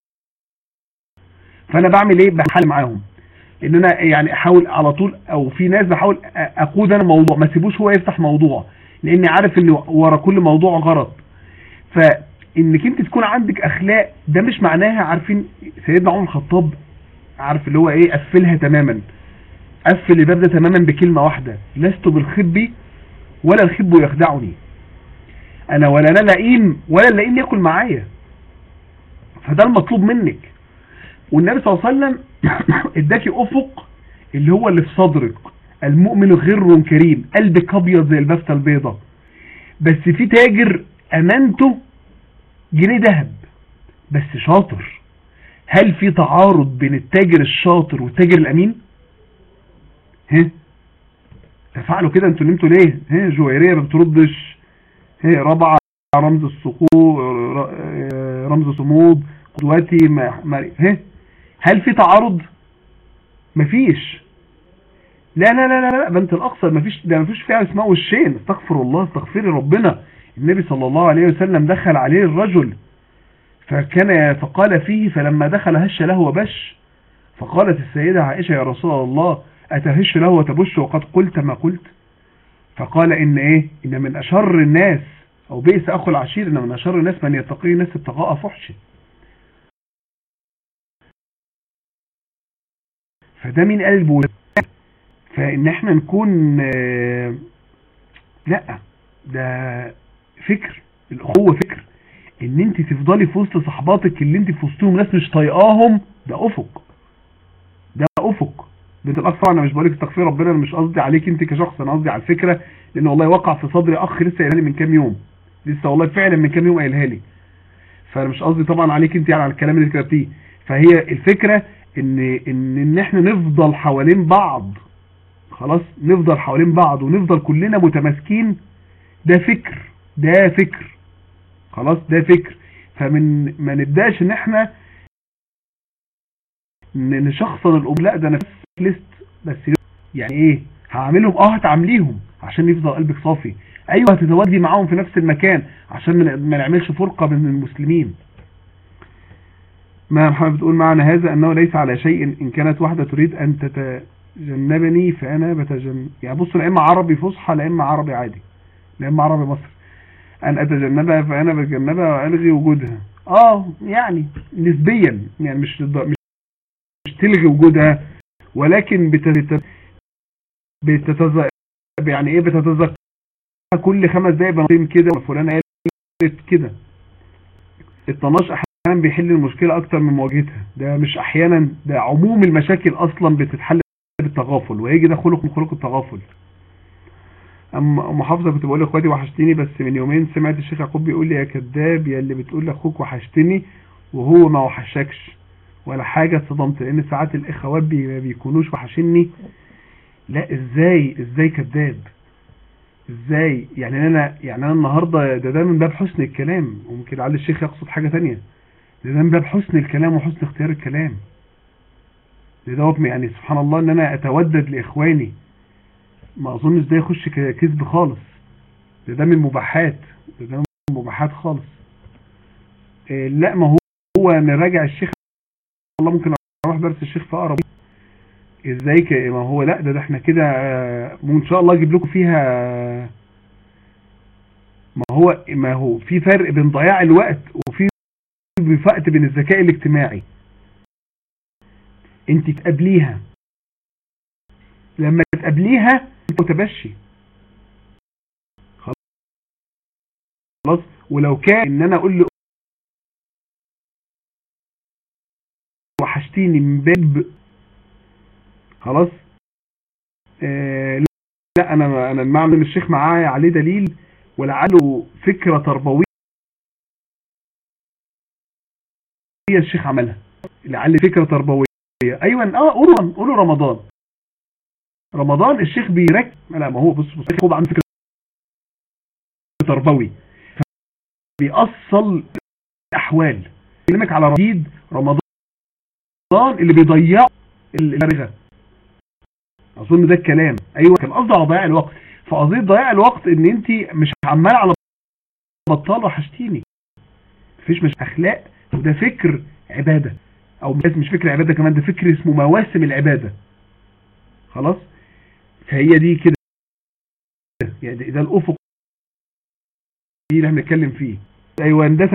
فانا بعمل ايه؟ بحل معاهم ان انا يعني احاول على طول، او في ناس بحاول اقود انا موضوع، ما سيبوش هو يفتح موضوع، لاني عارف ان ورا كل موضوع غرض. فانك انت تكون عندك اخلاق ده مش معناها، عارفين سيدنا عمر الخطاب عارف اللي هو ايه، قفلها تماما، قفل الباب ده تماما بكلمة واحدة: لست بالخب ولا الخب يخدعني. انا ولا لا لئيم ولا اللئيم ياكل معايا. فده المطلوب منك. والنبي صلى الله عليه وسلم اداكي افق اللي هو اللي في صدرك: المؤمن غر كريم، قلبك ابيض زي البفتة البيضة. بس في تاجر امانته جنيه ذهب بس شاطر. هل في تعارض بين التاجر الشاطر والتاجر الامين؟ تفعلوا كده؟ انتوا نمتوا ليه؟ جويرية ما بتردش، رابعة رمز الصخور، رمز صمود، قدواتي هل في تعارض؟ مفيش. لا بنت الاقصى مفيش، ده مفيش فيها اسمها وشين. استغفر الله، استغفري ربنا. النبي صلى الله عليه وسلم دخل عليه الرجل فقال فيه فلما دخل هش له وبش. فقالت السيدة عائشة يا رسول الله أتهش له وتبش وقد قلت ما قلت؟ فقال إن من أشر الناس أو بئس أخو العشير، إن من أشر الناس من يتقي الناس ابتغاء فحشه. فده من قلبه. فإن احنا نكون لا، ده فكر الأخوة، فكر إن انت تفضلي في وسط صحباتك اللي انت في وسطهم ناس مش طايقاهم، ده أفق، ده أفق. بنت الأخ طبعا أنا مش بقولك استغفر ربنا، أنا مش قصدي عليك انت كشخص، أنا قصدي على الفكرة، لأن والله وقع في صدري أخ لسه قايلها لي من كام يوم، لسه والله فعلا من كام يوم قايلها لي. فأنا مش قصدي طبعا عليك انت يعني على الكلام اللي كتبتيه. فهي الفكرة إن احنا نفضل حوالين بعض، خلاص نفضل حوالين بعض ونفضل كلنا متماسكين، ده فكر، ده فكر، خلاص ده فكر. فمن ما نبداش ان احنا نشخصن الامور، لا ده انا ليست بس يعني ايه هعملهم، هتعمليهم عشان يفضل قلبك صافي، ايوه هتتواجدي معاهم في نفس المكان عشان ما نعملش فرقة بين المسلمين. ما محمد بتقول معنى هذا انه ليس على شيء ان كانت واحدة تريد ان تتجنبني فانا بتجنب، يعني بص لا اما عربي فصحى لا اما عربي عادي لا اما عربي مصري، ان اتجنبها فانا بتجنبها والغي وجودها. يعني نسبيا، يعني مش تلغي وجودها، ولكن يعني ايه بتتذكر كل 5 دقايق بنقيم كده وفلان قالت كده. الطناش احيانا بيحل المشكلة اكتر من مواجهتها، ده مش احيانا، ده عموم المشاكل اصلا بتتحل بالتغافل، ويجي ده خلق من خلق التغافل. اما محافظة كنت بقول لاخواتي وحشتني، بس من يومين سمعت الشيخ يعقوب بيقول لي يا كذاب يا اللي بتقول لاخوك وحشتني وهو ما وحشكش ولا حاجة. اتصدمت لان ساعات الاخوات ما بيكونوش وحشني. لا ازاي كذاب؟ ازاي يعني انا النهاردة ده من باب حسن الكلام، وممكن لعل الشيخ يقصد حاجة تانية، ده من باب حسن الكلام وحسن اختيار الكلام. ده يعني سبحان الله ان انا اتودد لاخواني، ما اظنش ده يخش كذب خالص، ده من المباحات، ده من المباحات خالص. لا ما هو نراجع الشيخ، والله ممكن اروح درس الشيخ في اقرب. ازاي ما هو لا ده احنا كده وان شاء الله اجيب لكم فيها. ما هو في فرق بين ضياع الوقت وفي فرق بين الذكاء الاجتماعي. انت تقابليها، لما تقابليها انت متبشي خلاص. ولو كان ان انا اقول له وحشتيني من باب خلاص لا انا المعنى ان الشيخ معايا عليه دليل ولعله فكرة تربوية الشيخ عملها، لعل فكرة تربوية. ايوه قولوا رمضان الشيخ بيركز. لا ما هو بص الشيخ هو عنده فكرة تربوي بيأصل الاحوال، يكلمك على رصيد رمضان اللي بيضيع الفارغة. اظن ده الكلام. ايوه كان قصدي على ضياع الوقت، فقضيه ضياع الوقت ان انت مش عمال على بطال وحشتيني، مفيش اخلاق، وده فكر عباده، او مش فكر عباده كمان، ده فكر اسمه مواسم العباده خلاص. فهي دي كده يعني ده الافق اللي احنا بنتكلم فيه. ايوه ده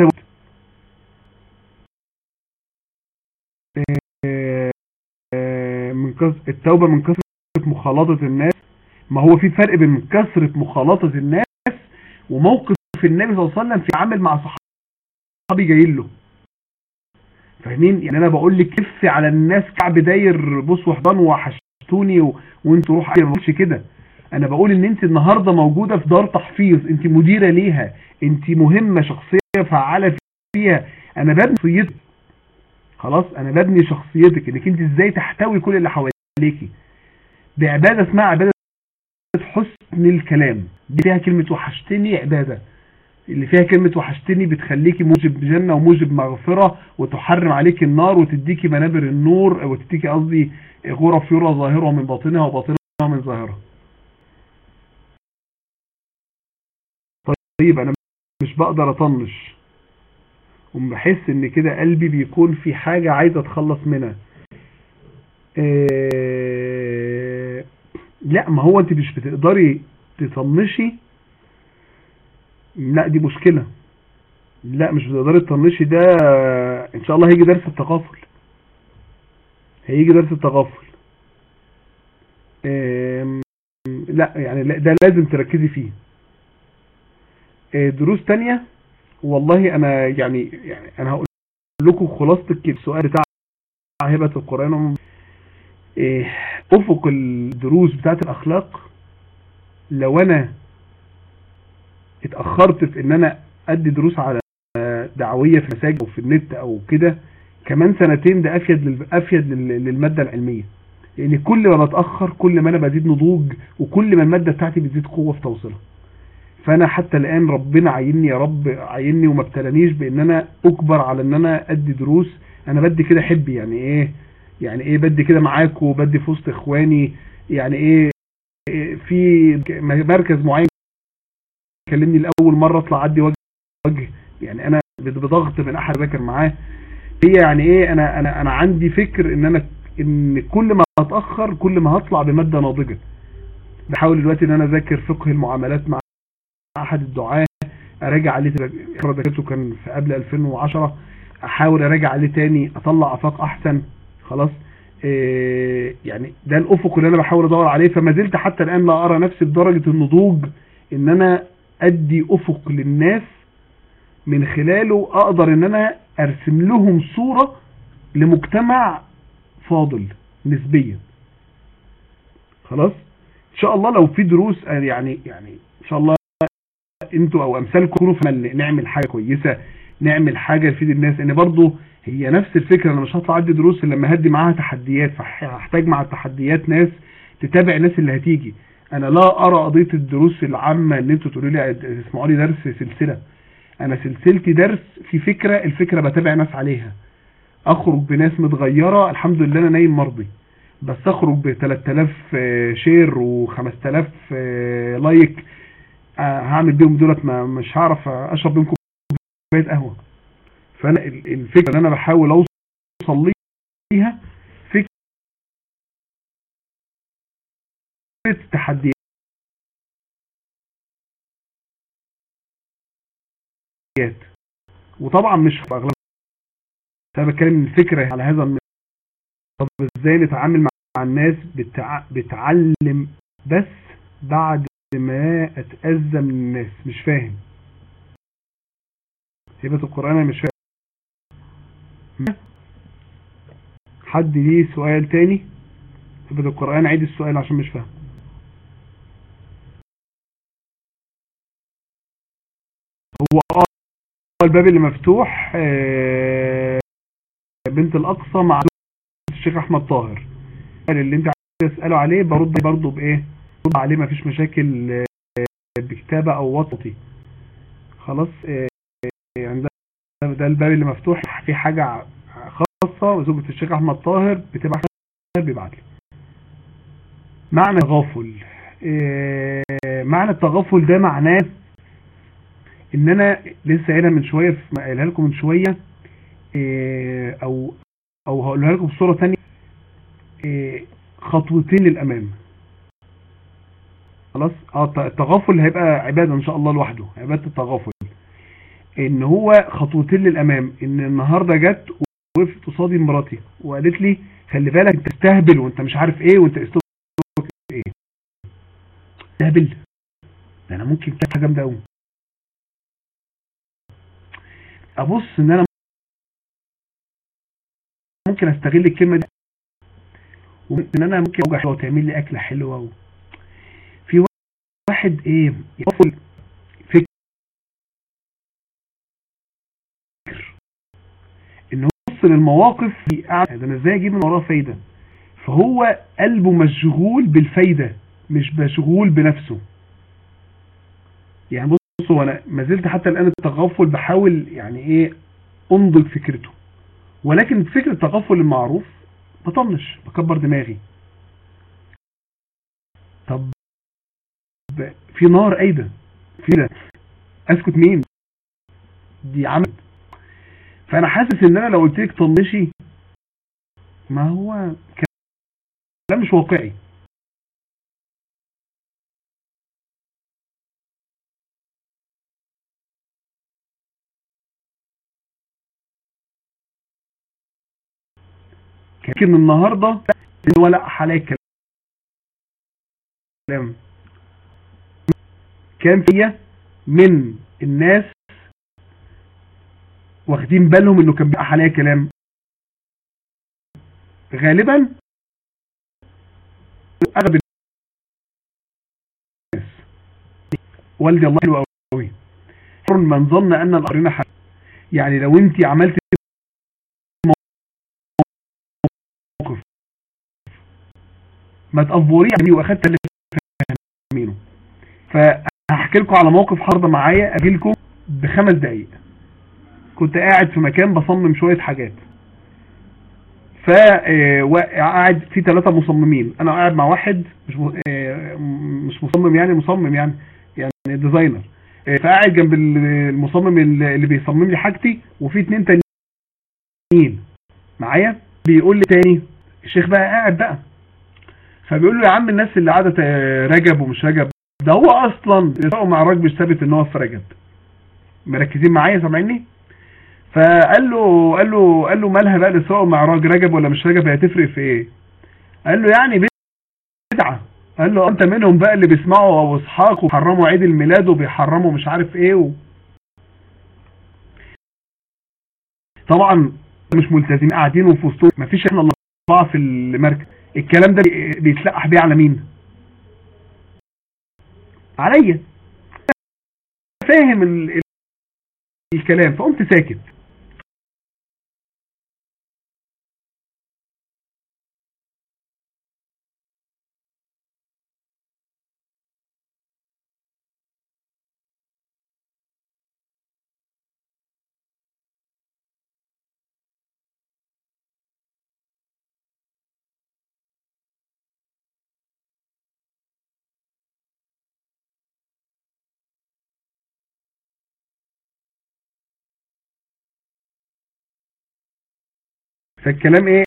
من التوبه من كثره مخالطه الناس. ما هو في فرق بين كثره مخالطه الناس وموقف النبي صلى الله عليه وسلم في عمل مع صحابي جايين له، فاهمين؟ يعني انا بقول لك كف على الناس كعب داير بص وحضان وحشتوني وانتوا روح ما بقولش كده. انا بقول ان انت النهارده موجوده في دار تحفيظ، انت مديره ليها، انت مهمه شخصيه فعاله فيها. انا ببني شخصيتك خلاص، انا ببني شخصيتك انك انت ازاي تحتوي كل اللي حواليكي. دي عباده اسمها عباده حسن الكلام، دي فيها كلمه وحشتني عباده، اللي فيها كلمة وحشتني بتخليكي موجب جنة وموجب مغفرة وتحرم عليك النار وتديكي منابر النور، وتديكي قصدي غرف يرى ظاهرها من باطنها وباطنها من ظاهرها. طيب انا مش بقدر اطنش وبحس ان كده قلبي بيكون في حاجة عايز اتخلص منها. لا، ما هو انت مش بتقدري تطنشي. لا دي مشكلة. لا مش بتقدري تطنشي ده. ان شاء الله هيجي درس التغافل. هيجي درس التغافل. لا يعني لا، ده لازم تركزي فيه. دروس تانية. والله انا يعني انا هقول لكم خلاصة السؤال بتاع هبة القرآن. إيه، افق الدروس بتاعت الاخلاق، لو انا اتأخرت في ان انا ادي دروس على دعوية في مساجد او في النت او كده، كمان سنتين ده افيد للمادة العلمية. لان كل ما بتأخر كل ما انا بزيد نضوج، وكل ما المادة بتاعتي بتزيد قوة في توصيلها. فانا حتى الان ربنا عيني يا رب، عيني وما ابتلانيش بان انا اجبر على ان انا ادي دروس. انا بدي كده حبي، يعني ايه، يعني ايه بدي كده معاكم وبدي في وسط اخواني. يعني ايه، في مركز معين كلمني لاول مره اطلع ادي وجه، يعني انا بضغط من احد ذاكر معاه. هي يعني ايه، انا عندي فكر ان كل ما اتاخر كل ما هطلع بماده ناضجه. بحاول دلوقتي ان انا اذاكر فقه المعاملات مع احد الدعاه، اراجع عليه. ذاكرته كان في قبل 2010، احاول اراجع عليه تاني اطلع افاق احسن. خلاص. يعني ده الافق اللي انا بحاول ادور عليه. فما زلت حتى الان لا ارى نفسي بدرجة النضوج ان انا ادي افق للناس من خلاله اقدر ان انا ارسم لهم صورة لمجتمع فاضل نسبيا. خلاص. ان شاء الله لو في دروس يعني ان شاء الله انتوا او امثالكم تكونوا نعمل حاجه كويسه، نعمل حاجه تفيد الناس. ان برضو هي نفس الفكره، انا مش هطلع ادي دروس الا لما هدي معاها تحديات، فهحتاج مع التحديات ناس تتابع الناس اللي هتيجي. انا لا ارى قضيه الدروس العامه ان انتوا تقولوا لي اسمعوا لي درس سلسله. انا سلسلتي درس في فكره، الفكره بتابع ناس عليها. اخرج بناس متغيره الحمد لله انا نايم مرضي، بس اخرج ب 3000 شير و5000 لايك، هعمل بيهم دولت مش هعرف اشرب بيهم كوبايه قهوه. فانا الفكره اللي انا بحاول اوصل ليها فكره تحديات. وطبعا مش في اغلب، انا بتكلم الفكره على هذا طب ازاي نتعامل مع الناس بتعلم بس بعد ما اتأذى من الناس. مش فاهم هبة القرآن، انا مش فاهم. حد ليه سؤال تاني؟ هبة القرآن عيد السؤال عشان مش فاهم. هو الباب اللي مفتوح بنت الأقصى مع الشيخ أحمد طاهر. اللي انت عايز تسأله عليه برد برضه بإيه، برد عليه مفيش مشاكل بكتابة أو وسطي. خلاص. يعني ده الباب اللي مفتوح. في حاجة خاصة وزوجة الشيخ أحمد طاهر بتبعت بيبعت لي. معنى التغافل. معنى التغافل ده معناه ان انا لسه قايلها من شويه، قايلها لكم من شويه، او هقولها لكم بصوره ثانيه. خطوتين للامام. خلاص. التغافل هيبقى عباده ان شاء الله لوحده، عباده التغافل. ان هو خطوتين للامام. ان النهارده جت وقفت قصادي مراتي وقالت لي خلي بالك انت تستهبل وانت مش عارف ايه وانت اسلوبك ايه. تستهبل؟ ده انا ممكن حاجه جامده قوي. ابص ان انا ممكن استغل الكلمه دي، وان انا ممكن اوجع لو تعمل لي اكله حلوه. في واحد ايه يقفل فكر ان هو يبص للمواقف دي ده انا ازاي اجيب من وراها فايده. فهو قلبه مشغول بالفايده مش مشغول بنفسه. يعني بصوا انا ما زلت حتى الان التغافل بحاول يعني ايه انضج فكرته، ولكن فكره التغافل المعروف بطنش بكبر دماغي. طب في نار ايده في ده، اسكت مين؟ دي عمل. فانا حاسس ان انا لو قلت لك طنشي، ما هو كلام مش واقعي. لكن النهارده هو لا حلاك كلام كان فيا من الناس واخدين بالهم انه كان بيقع عليا كلام، غالبا اغلب الناس. والدي الله حلو قوي، من ظن ان الاخرين حق. يعني لو انت عملت موقف ما تقفوريه يعني واخدت اللي فاهمينه. فهحكي لكم على موقف حصل معايا اجي لكم ب5 دقايق. كنت قاعد في مكان بصمم شويه حاجات، فقاعد في 3 مصممين، انا قاعد مع واحد مش مصمم يعني، مصمم يعني ديزاينر. فقاعد جنب المصمم اللي بيصمم لي حاجتي، وفي 2 تانيين معايا. بيقول لي تاني الشيخ بقى قاعد بقى، فبيقول له يا عم الناس اللي قاعده رجب ومش رجب، ده هو اصلا الاسراء والمعراج مش ثابت ان هو في رجب. مركزين معايا سامعيني؟ فقال له مالها بقى الاسراء والمعراج، رجب ولا مش رجب، هي هتفرق في ايه؟ قال له يعني بدعه. قال له انت منهم بقى اللي بيسمعوا ابو اسحاق وبيحرموا عيد الميلاد وبيحرموا مش عارف ايه طبعا مش ملتزمين قاعدين وفي وسطهم مفيش احنا الاربعه في المركز. الكلام ده بيتلقح بيه على مين؟ عليا. فاهم الكلام، فقمت ساكت. فالكلام ايه؟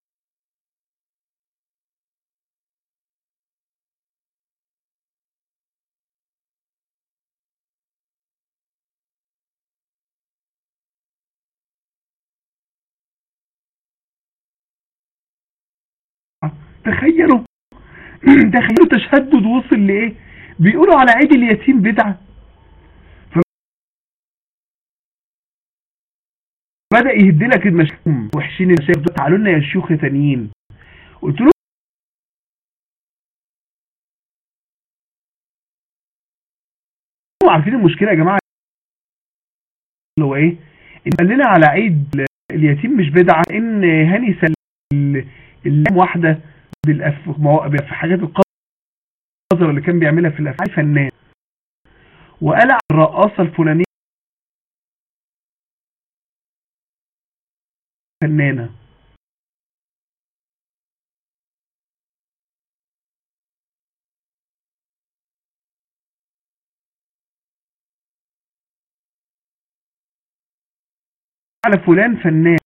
تخيلوا تخيلوا تشدد وصل لايه. بيقولوا على عيد اليتيم بدعه، فبدا يهدلك المشايخ وحشين المشايخ دول، تعالوا لنا يا شيوخ تانيين. قلت له عارفين المشكله يا جماعه اللي هو ايه؟ ان قال لنا على عيد اليتيم مش بدعه ان هاني اللام واحده في حاجات القذره اللي كان بيعملها في الافعال فنان، وقلع الرقاصه الفلانيه فنانه. على فلان فنان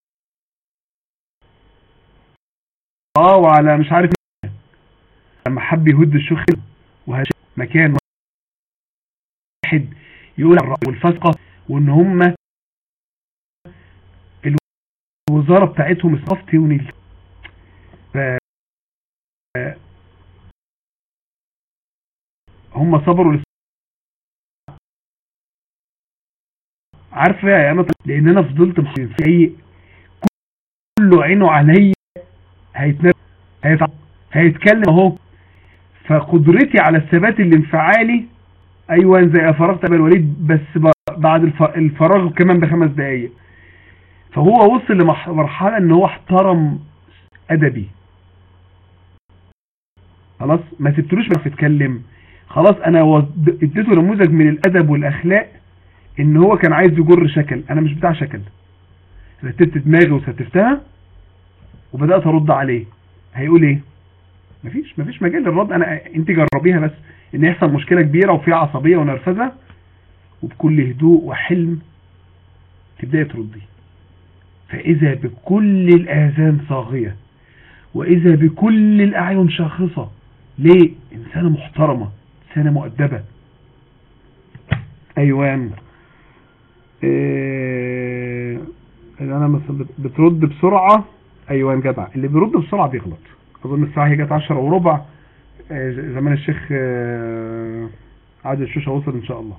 وعلى مش عارف لما حب يهد الشيخ مكان واحد يقول والفسقه وان هم الوزاره بتاعتهم الصفتي ونيل. هم صبروا عارفه يا انا لان انا فضلت في كله عينه عليا هيتكلم اهو. فقدرتي على الثبات الانفعالي ايوه زي فرغت ابو الوليد، بس بعد الفراغ كمان ب5 دقايق. فهو وصل لمرحله ان هو احترم ادبي، خلاص ما سبتلوش بس يتكلم. خلاص انا اديته نموذج من الادب والاخلاق، ان هو كان عايز يجر شكل، انا مش بتاع شكل. رتبت دماغي وستفتها وبدات ارد عليه. هيقول ايه؟ مفيش مجال للرد. انت جربيها بس ان يحصل مشكله كبيره وفي عصبيه ونرفزه، وبكل هدوء وحلم تبداي تردي. فإذا بكل الآذان صاغية وإذا بكل الأعين شاخصة. ليه؟ إنسانة محترمة، إنسانة مؤدبة. أيوان اللي أنا مثلا بترد بسرعة. أيوان جدع، اللي بيرد بسرعة بيغلط. أظن الساعة هي جت 10:15. زمان الشيخ عادل الشوشة وصل إن شاء الله.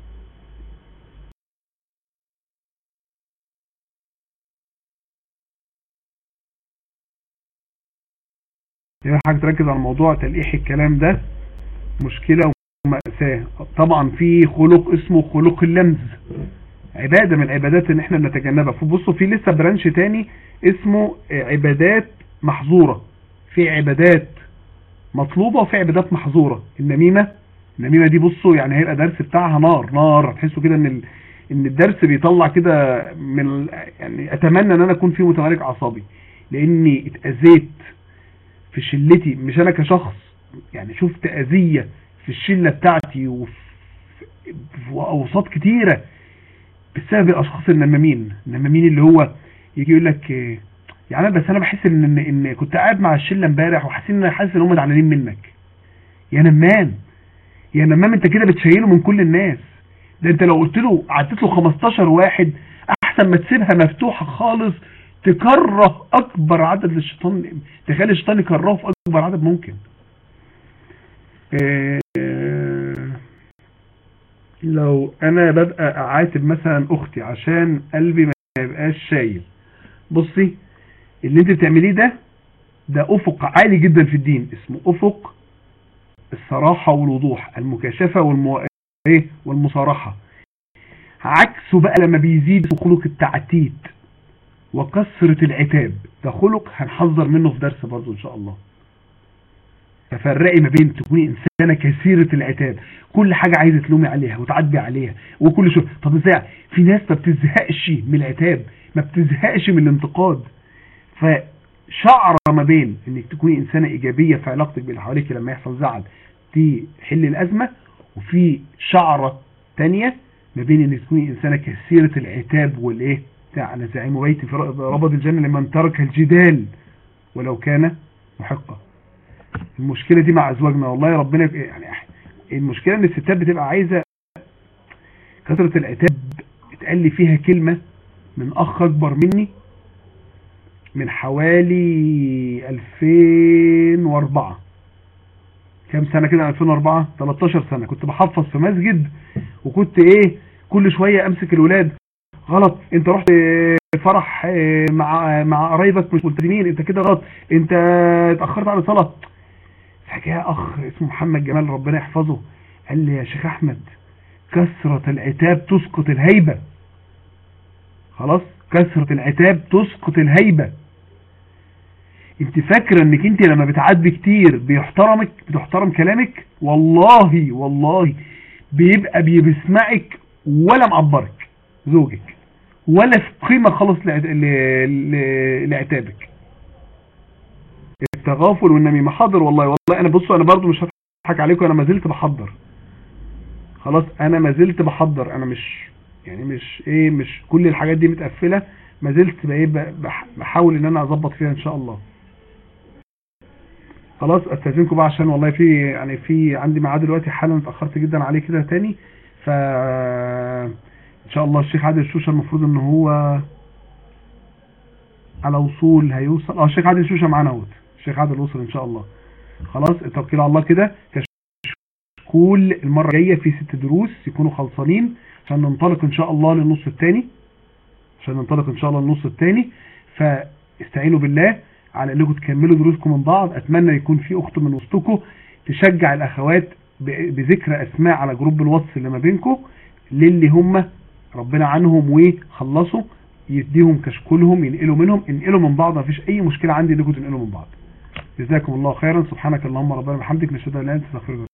هي حاجة تركز على الموضوع، تلقيح الكلام ده مشكلة ومأساة. طبعا في خلق اسمه خلق اللمز، عبادة من العبادات ان احنا بنتجنبها. فبصوا في لسه برانش تاني اسمه عبادات محظورة. في عبادات مطلوبة وفي عبادات محظورة. النميمة دي بصوا يعني هيبقى درس بتاعها نار. هتحسوا كده ان الدرس بيطلع كده من يعني اتمنى ان انا اكون فيه متمالك اعصابي، لاني اتأذيت في شلتي، مش انا كشخص يعني، شفت اذية في الشلة بتاعتي وفي اوساط كتيرة بسبب الاشخاص النمامين اللي هو يجي يقول لك يعني بس انا بحس ان كنت قاعد مع الشله امبارح وحاسس ان هم زعلانين منك. يا نمام انت كده بتشيله من كل الناس. ده انت لو قلت له عدت له 15 واحد احسن ما تسيبها مفتوحه خالص، تكره اكبر عدد للشيطان، تخلي الشيطان يكرهه في اكبر عدد ممكن. لو انا ببقى اعاتب مثلا اختي عشان قلبي ما يبقاش شايل، بصي اللي انت بتعمليه ده افق عالي جدا في الدين، اسمه افق الصراحة والوضوح، المكاشفة والمصارحة. عكسه بقى لما بيزيد خلق التعتيد وكثرة العتاب، ده خلق هنحذر منه في درس برضو ان شاء الله. تفرقي ما بين تكوني انسانه كثيره العتاب، كل حاجه عايزه تلومي عليها وتعدي عليها وكل شيء. طب ازاي؟ في ناس ما بتزهقش من العتاب، ما بتزهقش من الانتقاد. فشعر ما بين انك تكوني انسانه ايجابيه في علاقتك باللي حواليك لما يحصل زعل تحل الازمه، وفي شعره ثانيه ما بين انك تكوني انسانه كثيره العتاب والايه بتاع انا زعيم بيتي في ربض الجنه لمن ترك الجدال ولو كان محقا. المشكلة دي مع ازواجنا والله ربنا يعني، المشكلة ان الستات بتبقى عايزة كثرة العتاب. اتقال لي فيها كلمة من اخ اكبر مني من حوالي 2004. كام سنة كده؟ 2004 13 سنة. كنت بحفظ في مسجد، وكنت كل شوية امسك الولاد، غلط انت رحت فرح مع قرايبك مش ملتزمين، انت كده غلط، انت اتأخرت على الصلاة. فجاء اخ اسمه محمد جمال ربنا يحفظه قال لي يا شيخ احمد كثرة العتاب تسقط الهيبة. خلاص، كثرة العتاب تسقط الهيبة. انت فاكرة انك انت لما بتعاتبي كتير بتحترم كلامك؟ والله بيبقى بيسمعك ولا معبرك زوجك، ولا في قيمة خالص لعتابك. التغافل والنميمة حاضر. والله انا بصوا انا برضو مش هضحك عليكم، انا ما زلت بحضر. خلاص انا ما زلت بحضر، انا مش كل الحاجات دي متقفلة، ما زلت بحاول ان انا اظبط فيها ان شاء الله. خلاص استاذنكم بقى عشان والله في عندي ميعاد دلوقتي حالا، اتاخرت جدا عليه كده تاني. ف ان شاء الله الشيخ عادل الشوشة المفروض ان هو على وصول هيوصل. الشيخ عادل الشوشة معانا اهوت، الشيخ عادل وصل ان شاء الله. خلاص التوكيل على الله كده. كل المرة الجاية في 6 دروس يكونوا خلصانين عشان ننطلق ان شاء الله للنص الثاني. فاستعينوا بالله على انكم تكملوا دروسكم من بعض. اتمنى يكون في اخت من وسطكم تشجع الاخوات بذكر اسماء على جروب الواتس اللي ما بينكم للي هم ربنا عنهم وخلصوا، يديهم كشكولهم، انقلوا من بعض. مفيش اي مشكلة عندي انكم تنقلوا من بعض. جزاكم الله خيرا. سبحانك اللهم ربنا وبحمدك، نشهد ان لا اله الا انت، نستغفرك.